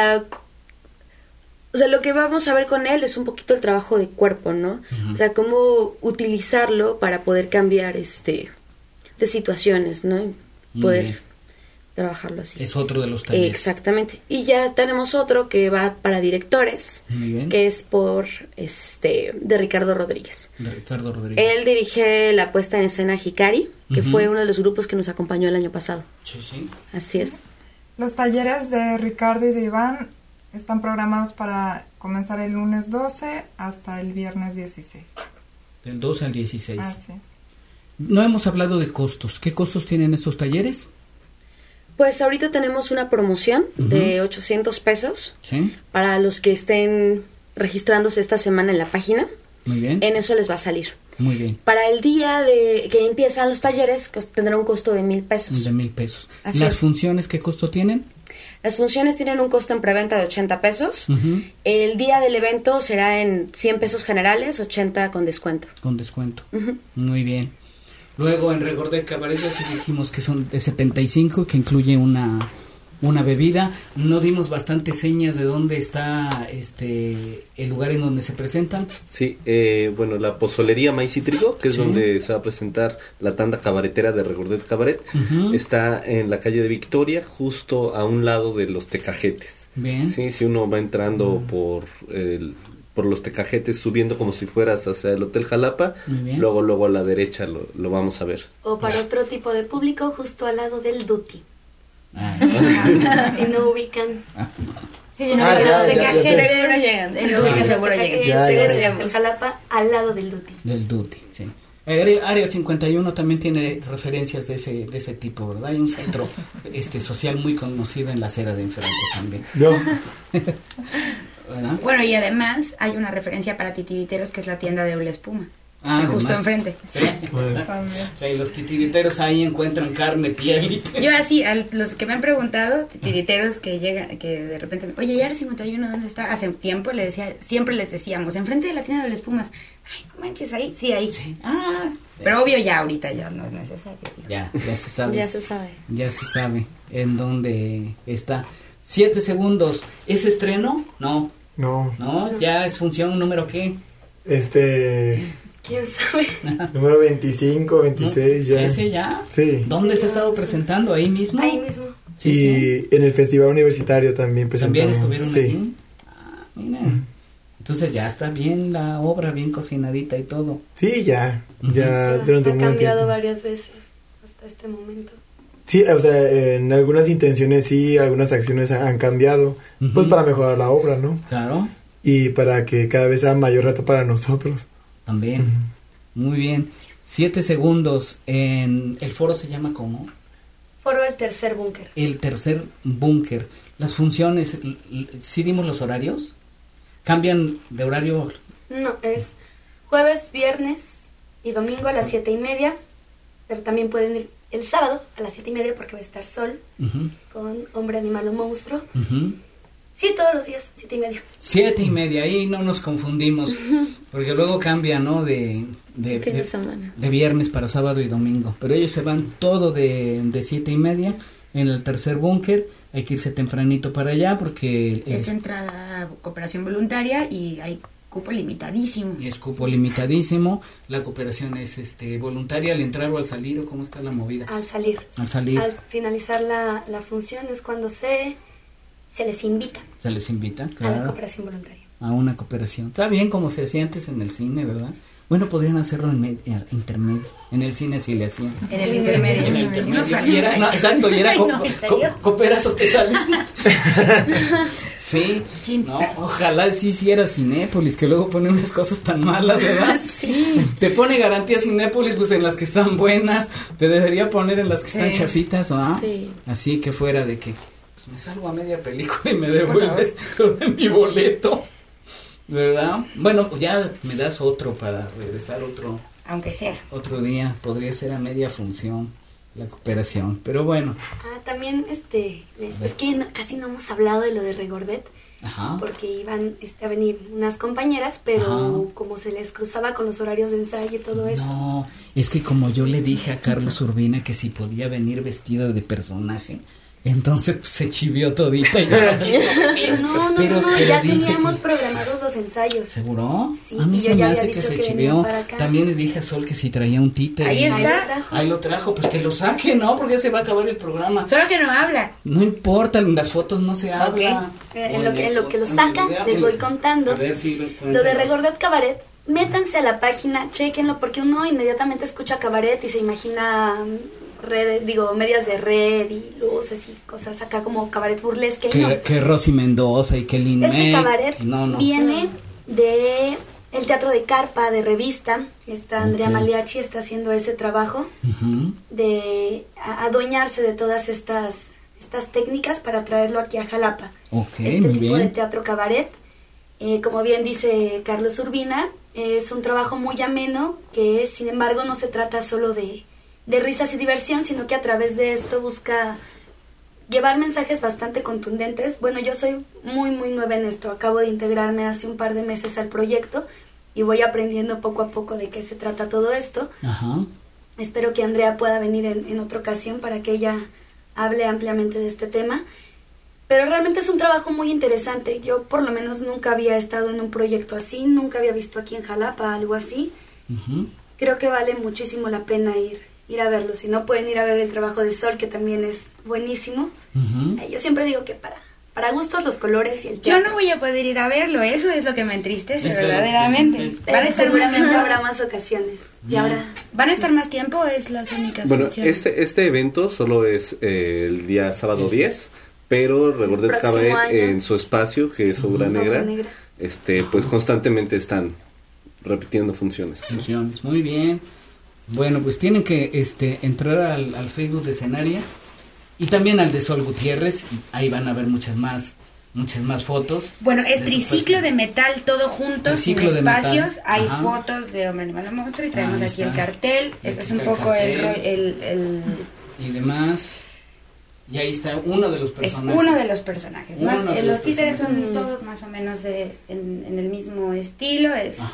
lo que vamos a ver con él es un poquito el trabajo de cuerpo, ¿no? O sea, cómo utilizarlo para poder cambiar de situaciones, ¿no? Poder trabajarlo así. Es otro de los talleres. Exactamente. Y ya tenemos otro que va para directores, que es de Ricardo Rodríguez. De Ricardo Rodríguez. Él dirige la puesta en escena Hikari, que fue uno de los grupos que nos acompañó el año pasado. Sí. Así es. Los talleres de Ricardo y de Iván están programados para comenzar el lunes 12 hasta el viernes 16. Del 12 al 16. Así es. No hemos hablado de costos. ¿Qué costos tienen estos talleres? Pues ahorita tenemos una promoción de 800 pesos para los que estén registrándose esta semana en la página. Muy bien. En eso les va a salir. Muy bien. Para el día que empiezan los talleres tendrá un costo de 1,000 pesos. De 1,000 pesos. Así ¿Las es. funciones qué costo tienen? Las funciones tienen un costo en preventa de 80 pesos. El día del evento será en 100 pesos generales, 80 con descuento. Con descuento. Muy bien. Luego en Regordet Cabaret ya sí dijimos que son de 75, que incluye una bebida. No dimos bastantes señas de dónde está el lugar en donde se presentan. Sí, la pozolería Maíz y Trigo, que es donde se va a presentar la tanda cabaretera de Regordet Cabaret, está en la calle de Victoria, justo a un lado de los Tecajetes. Bien. Sí, si uno va entrando por los Tecajetes, subiendo como si fueras hacia el Hotel Jalapa, luego a la derecha lo vamos a ver. O para otro tipo de público, justo al lado del Duty. Si no ubican. Sí, si no ubican los Tecajetes, seguro llegan. Seguro llegan. El Jalapa al lado del Duty. Del Duty, sí. Área 51 también tiene referencias de ese tipo, ¿verdad? Hay un centro social muy conocido en la acera de enfrente también. ¿Verdad? Bueno, y además hay una referencia para titiriteros, que es la tienda de Ola Espuma. Justo enfrente. Sí. Sí, los titiriteros ahí encuentran carne, piel y... Yo así, a los que me han preguntado, titiriteros que llegan, que de repente, oye, ¿y Área 51 dónde está? Hace tiempo siempre les decíamos, enfrente de la tienda de Ola Espumas. Ay, no manches, ahí, sí, ahí. Sí. Pero obvio ya ahorita ya no es necesario. Ya se sabe. Ya se sabe. Ya se sabe en dónde está. 7 segundos. ¿Es estreno? No. ¿Ya es función número qué? ¿Quién sabe? Número 25, 26, ya. Sí, ya. Sí. ¿Dónde se ha estado presentando? ¿Ahí mismo? Ahí mismo. Sí, en el Festival Universitario también presentamos. ¿También estuvieron aquí? Miren. Entonces ya está bien la obra, bien cocinadita y todo. Sí, ya durante un buen tiempo. Ha cambiado varias veces hasta este momento. Sí, o sea, en algunas intenciones sí, algunas acciones han cambiado, pues para mejorar la obra, ¿no? Claro. Y para que cada vez sea mayor reto para nosotros. También. Muy bien. 7 segundos. ¿El foro se llama cómo? Foro El Tercer Búnker. El Tercer Búnker. Las funciones, ¿sí dimos los horarios? ¿Cambian de horario? No, es jueves, viernes y domingo a las 7:30, pero también pueden ir el sábado a las 7:30 porque va a estar Sol con Hombre, Animal o Monstruo. Sí, todos los días, 7:30. 7:30, ahí no nos confundimos, porque luego cambia, ¿no? De fin de semana. De viernes para sábado y domingo, pero ellos se van todo de 7:30 en el tercer búnker. Hay que irse tempranito para allá porque es entrada a cooperación voluntaria y hay cupo limitadísimo. Y es cupo limitadísimo. La cooperación es voluntaria al entrar o al salir, ¿o cómo está la movida? Al salir. Al salir. Al finalizar la función es cuando se les invita. Se les invita, claro. A la cooperación voluntaria. A una cooperación. Está bien como se hacía antes en el cine, ¿verdad? Bueno, podrían hacerlo en intermedio. En el cine sí le hacían. En el intermedio. En el intermedio. Y era, no, exacto, y era cooperas o te sales. Sí. No, ojalá sí hiciera Cinépolis, que luego pone unas cosas tan malas, ¿verdad? Sí. Te pone garantía Cinépolis, pues en las que están buenas. Te debería poner en las que están chafitas, ¿no? Sí. Así que fuera de que pues me salgo a media película y me devuelves mi boleto. ¿Verdad? Bueno, ya me das otro para regresar otro. Aunque sea. Otro día, podría ser a media función la cooperación, pero bueno. También, es que casi no hemos hablado de lo de Regordet. Ajá. Porque iban a venir unas compañeras, pero como se les cruzaba con los horarios de ensayo y todo eso. No, es que como yo le dije a Carlos Urbina que si podía venir vestida de personaje, entonces pues, se chivió todita. Y no, ya teníamos programados los ensayos. ¿Seguro? Sí, a mí se me hace que se chivió. También le dije a Sol que si traía un títere. Ahí está. Ahí lo trajo, pues que lo saque, ¿no? Porque ya se va a acabar el programa. Solo que no habla. No importa, en las fotos no se habla. En lo que lo saca, les voy contando. A ver si lo de Regordet Cabaret, métanse a la página, chéquenlo, porque uno inmediatamente escucha cabaret y se imagina medias de red y luces y cosas acá como cabaret burlesque. Que Rosy Mendoza y que Lin Este cabaret viene de el teatro de carpa, de revista. Andrea Maliachi está haciendo ese trabajo de adueñarse de todas estas técnicas para traerlo aquí a Jalapa. Este tipo de teatro cabaret, como bien dice Carlos Urbina, es un trabajo muy ameno que sin embargo no se trata solo de risas y diversión, sino que a través de esto busca llevar mensajes bastante contundentes. Bueno, yo soy muy nueva en esto, acabo de integrarme hace un par de meses al proyecto y voy aprendiendo poco a poco de qué se trata todo esto. Ajá. Espero que Andrea pueda venir en otra ocasión para que ella hable ampliamente de este tema, pero realmente es un trabajo muy interesante. Yo por lo menos nunca había estado en un proyecto así, nunca había visto aquí en Jalapa algo así. Creo que vale muchísimo la pena ir a verlo. Si no, pueden ir a ver el trabajo de Sol, que también es buenísimo. Yo siempre digo que para gustos los colores y el teatro. Yo no voy a poder ir a verlo, eso es lo que me entristece verdaderamente. Van a estar seguramente habrá más ocasiones. Y ahora ¿van a estar más tiempo o es las únicas funciones? Este evento solo es el día sábado 10, pero Regordet Cabaret en su espacio, que es Obra Negra, pues constantemente están repitiendo funciones. Muy bien. Bueno, pues tienen que entrar al Facebook de Escenaria y también al de Sol Gutiérrez, y ahí van a ver muchas más fotos. Bueno, es triciclo de metal, todo junto, sin espacios. Hay fotos de Hombre Animal Monstruo y traemos aquí el cartel. Ese es un poco el y demás. Y ahí está uno de los personajes. Es uno de los personajes. Los títeres son todos más o menos en el mismo estilo.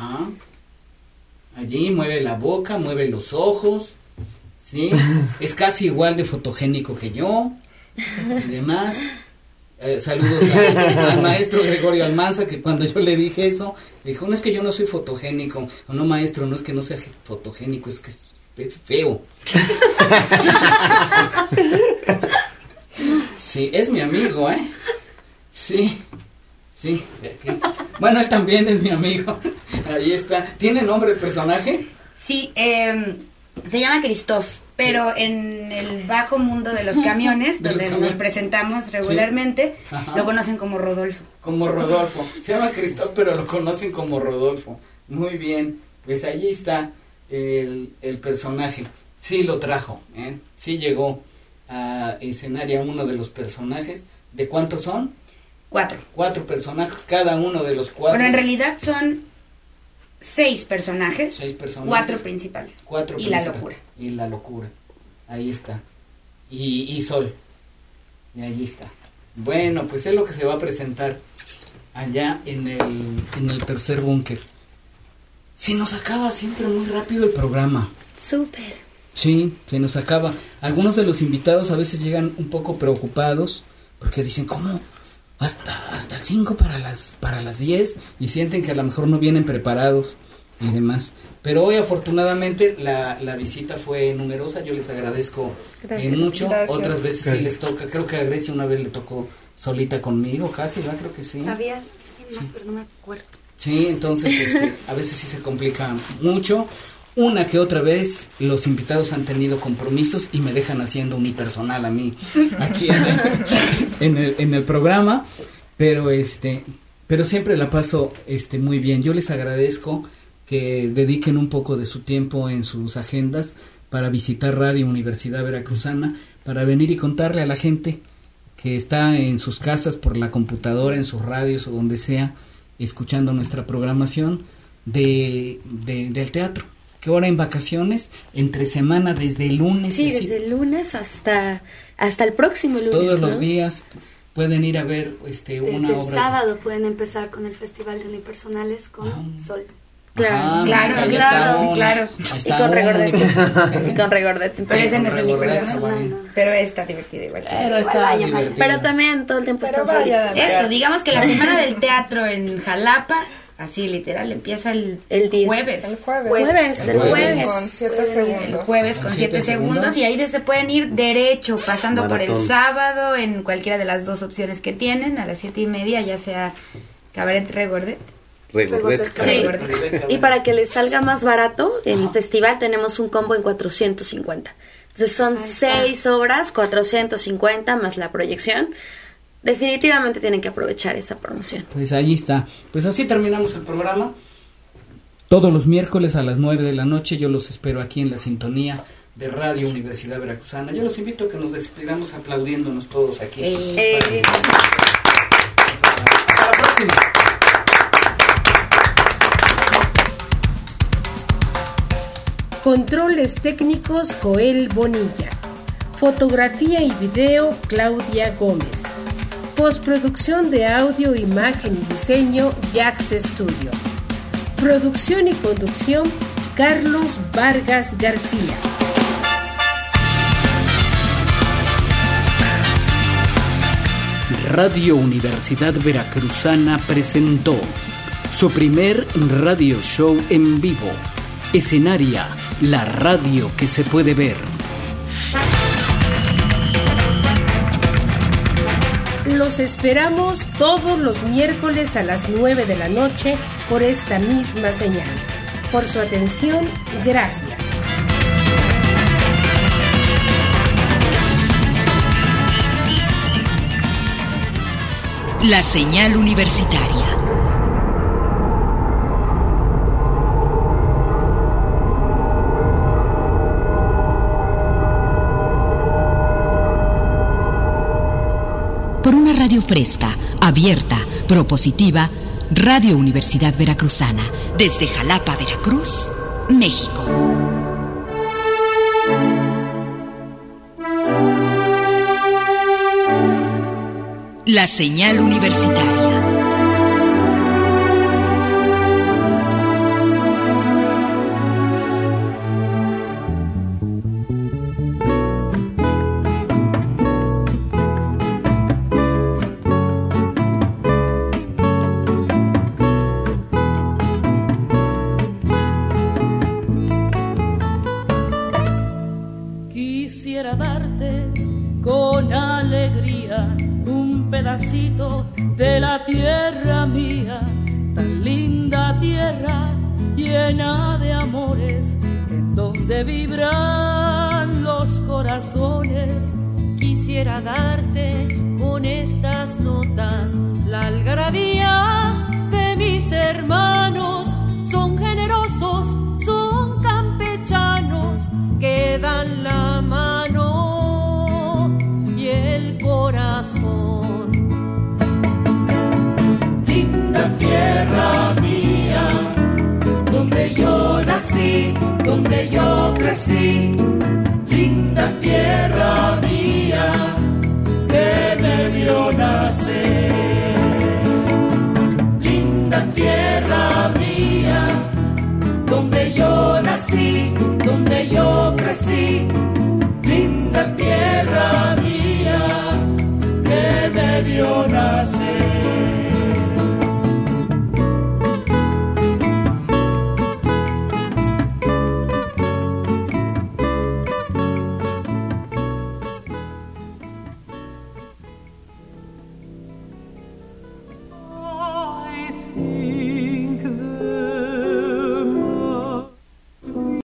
Allí mueve la boca, mueve los ojos, ¿sí? Es casi igual de fotogénico que yo y demás. Saludos al maestro Gregorio Almanza, que cuando yo le dije eso, me dijo, no es que yo no soy fotogénico. No, maestro, no es que no sea fotogénico, es que es feo. Sí, es mi amigo, ¿eh? Sí. Bueno, él también es mi amigo. Ahí está. ¿Tiene nombre el personaje? Sí, se llama Christoph, pero en el bajo mundo de los camiones, donde nos presentamos regularmente, lo conocen como Rodolfo. Se llama Christoph, pero lo conocen como Rodolfo. Muy bien, pues allí está el personaje. Sí lo trajo, sí llegó a Escenaria uno de los personajes. ¿De cuántos son? 4. 4 personajes, cada uno de los 4. Bueno, en realidad son 6 personajes. 6 personajes. 4 principales. 4 y la locura. Y la locura. Ahí está. Y Sol. Y allí está. Bueno, pues es lo que se va a presentar allá en el tercer búnker. Se nos acaba siempre muy rápido el programa. Súper. Sí, se nos acaba. Algunos de los invitados a veces llegan un poco preocupados porque dicen, ¿cómo? Hasta el 5 para las 10, y sienten que a lo mejor no vienen preparados y demás. Pero hoy afortunadamente la visita fue numerosa, yo les agradezco mucho. Gracias. Otras veces sí les toca, creo que a Grecia una vez le tocó solita conmigo, casi, ¿verdad? Creo que sí. Había alguien más, pero no me acuerdo. Sí, entonces a veces sí se complica mucho. Una que otra vez los invitados han tenido compromisos y me dejan haciendo unipersonal a mí aquí en el programa, pero siempre la paso muy bien. Yo les agradezco que dediquen un poco de su tiempo en sus agendas para visitar Radio Universidad Veracruzana, para venir y contarle a la gente que está en sus casas por la computadora, en sus radios o donde sea, escuchando nuestra programación del teatro. Que ahora en vacaciones, entre semana, desde el lunes. Sí, desde el lunes hasta el próximo lunes. Todos los días pueden ir a ver una obra. Desde el sábado pueden empezar con el Festival de Unipersonales con Sol. Claro. Y con Regordete. Con Regordete. Pero ese no es unipersonal. Pero está divertido igual. Pero también todo el tiempo está solito. Digamos que la semana del teatro en Jalapa, así literal, empieza el jueves. El jueves con 7 segundos. El jueves con 7 segundos. Y ahí se pueden ir derecho, pasando Maratón. Por el sábado, en cualquiera de las dos opciones que tienen, a las 7:30, ya sea Cabaret Regordete. Sí. Y para que les salga más barato, en el festival tenemos un combo en 450. Entonces son 6 obras, 450 más la proyección. Definitivamente tienen que aprovechar esa promoción. Pues allí está. Pues así terminamos el programa. Todos los miércoles a las 9 de la noche yo los espero aquí en la sintonía de Radio Universidad Veracruzana. Yo los invito a que nos despidamos aplaudiéndonos todos aquí. Hasta la próxima. Controles técnicos Joel Bonilla. Fotografía y video Claudia Gómez. Postproducción de audio, imagen y diseño Jax Studio. Producción y conducción Carlos Vargas García. Radio Universidad Veracruzana presentó su primer radio show en vivo. Escenaria, la radio que se puede ver. Los esperamos todos los miércoles a las 9 de la noche por esta misma señal. Por su atención, gracias. La señal universitaria. Por una radio fresca, abierta, propositiva, Radio Universidad Veracruzana, desde Jalapa, Veracruz, México. La señal universitaria. De la tierra mía, tan linda tierra, llena de amores, en donde vibran los corazones. Quisiera darte con estas notas la algarabía de mis hermanos. Son generosos, son campechanos, que dan la mano y el corazón. Linda tierra mía, donde yo nací, donde yo crecí. Linda tierra mía, que me vio vio nacer.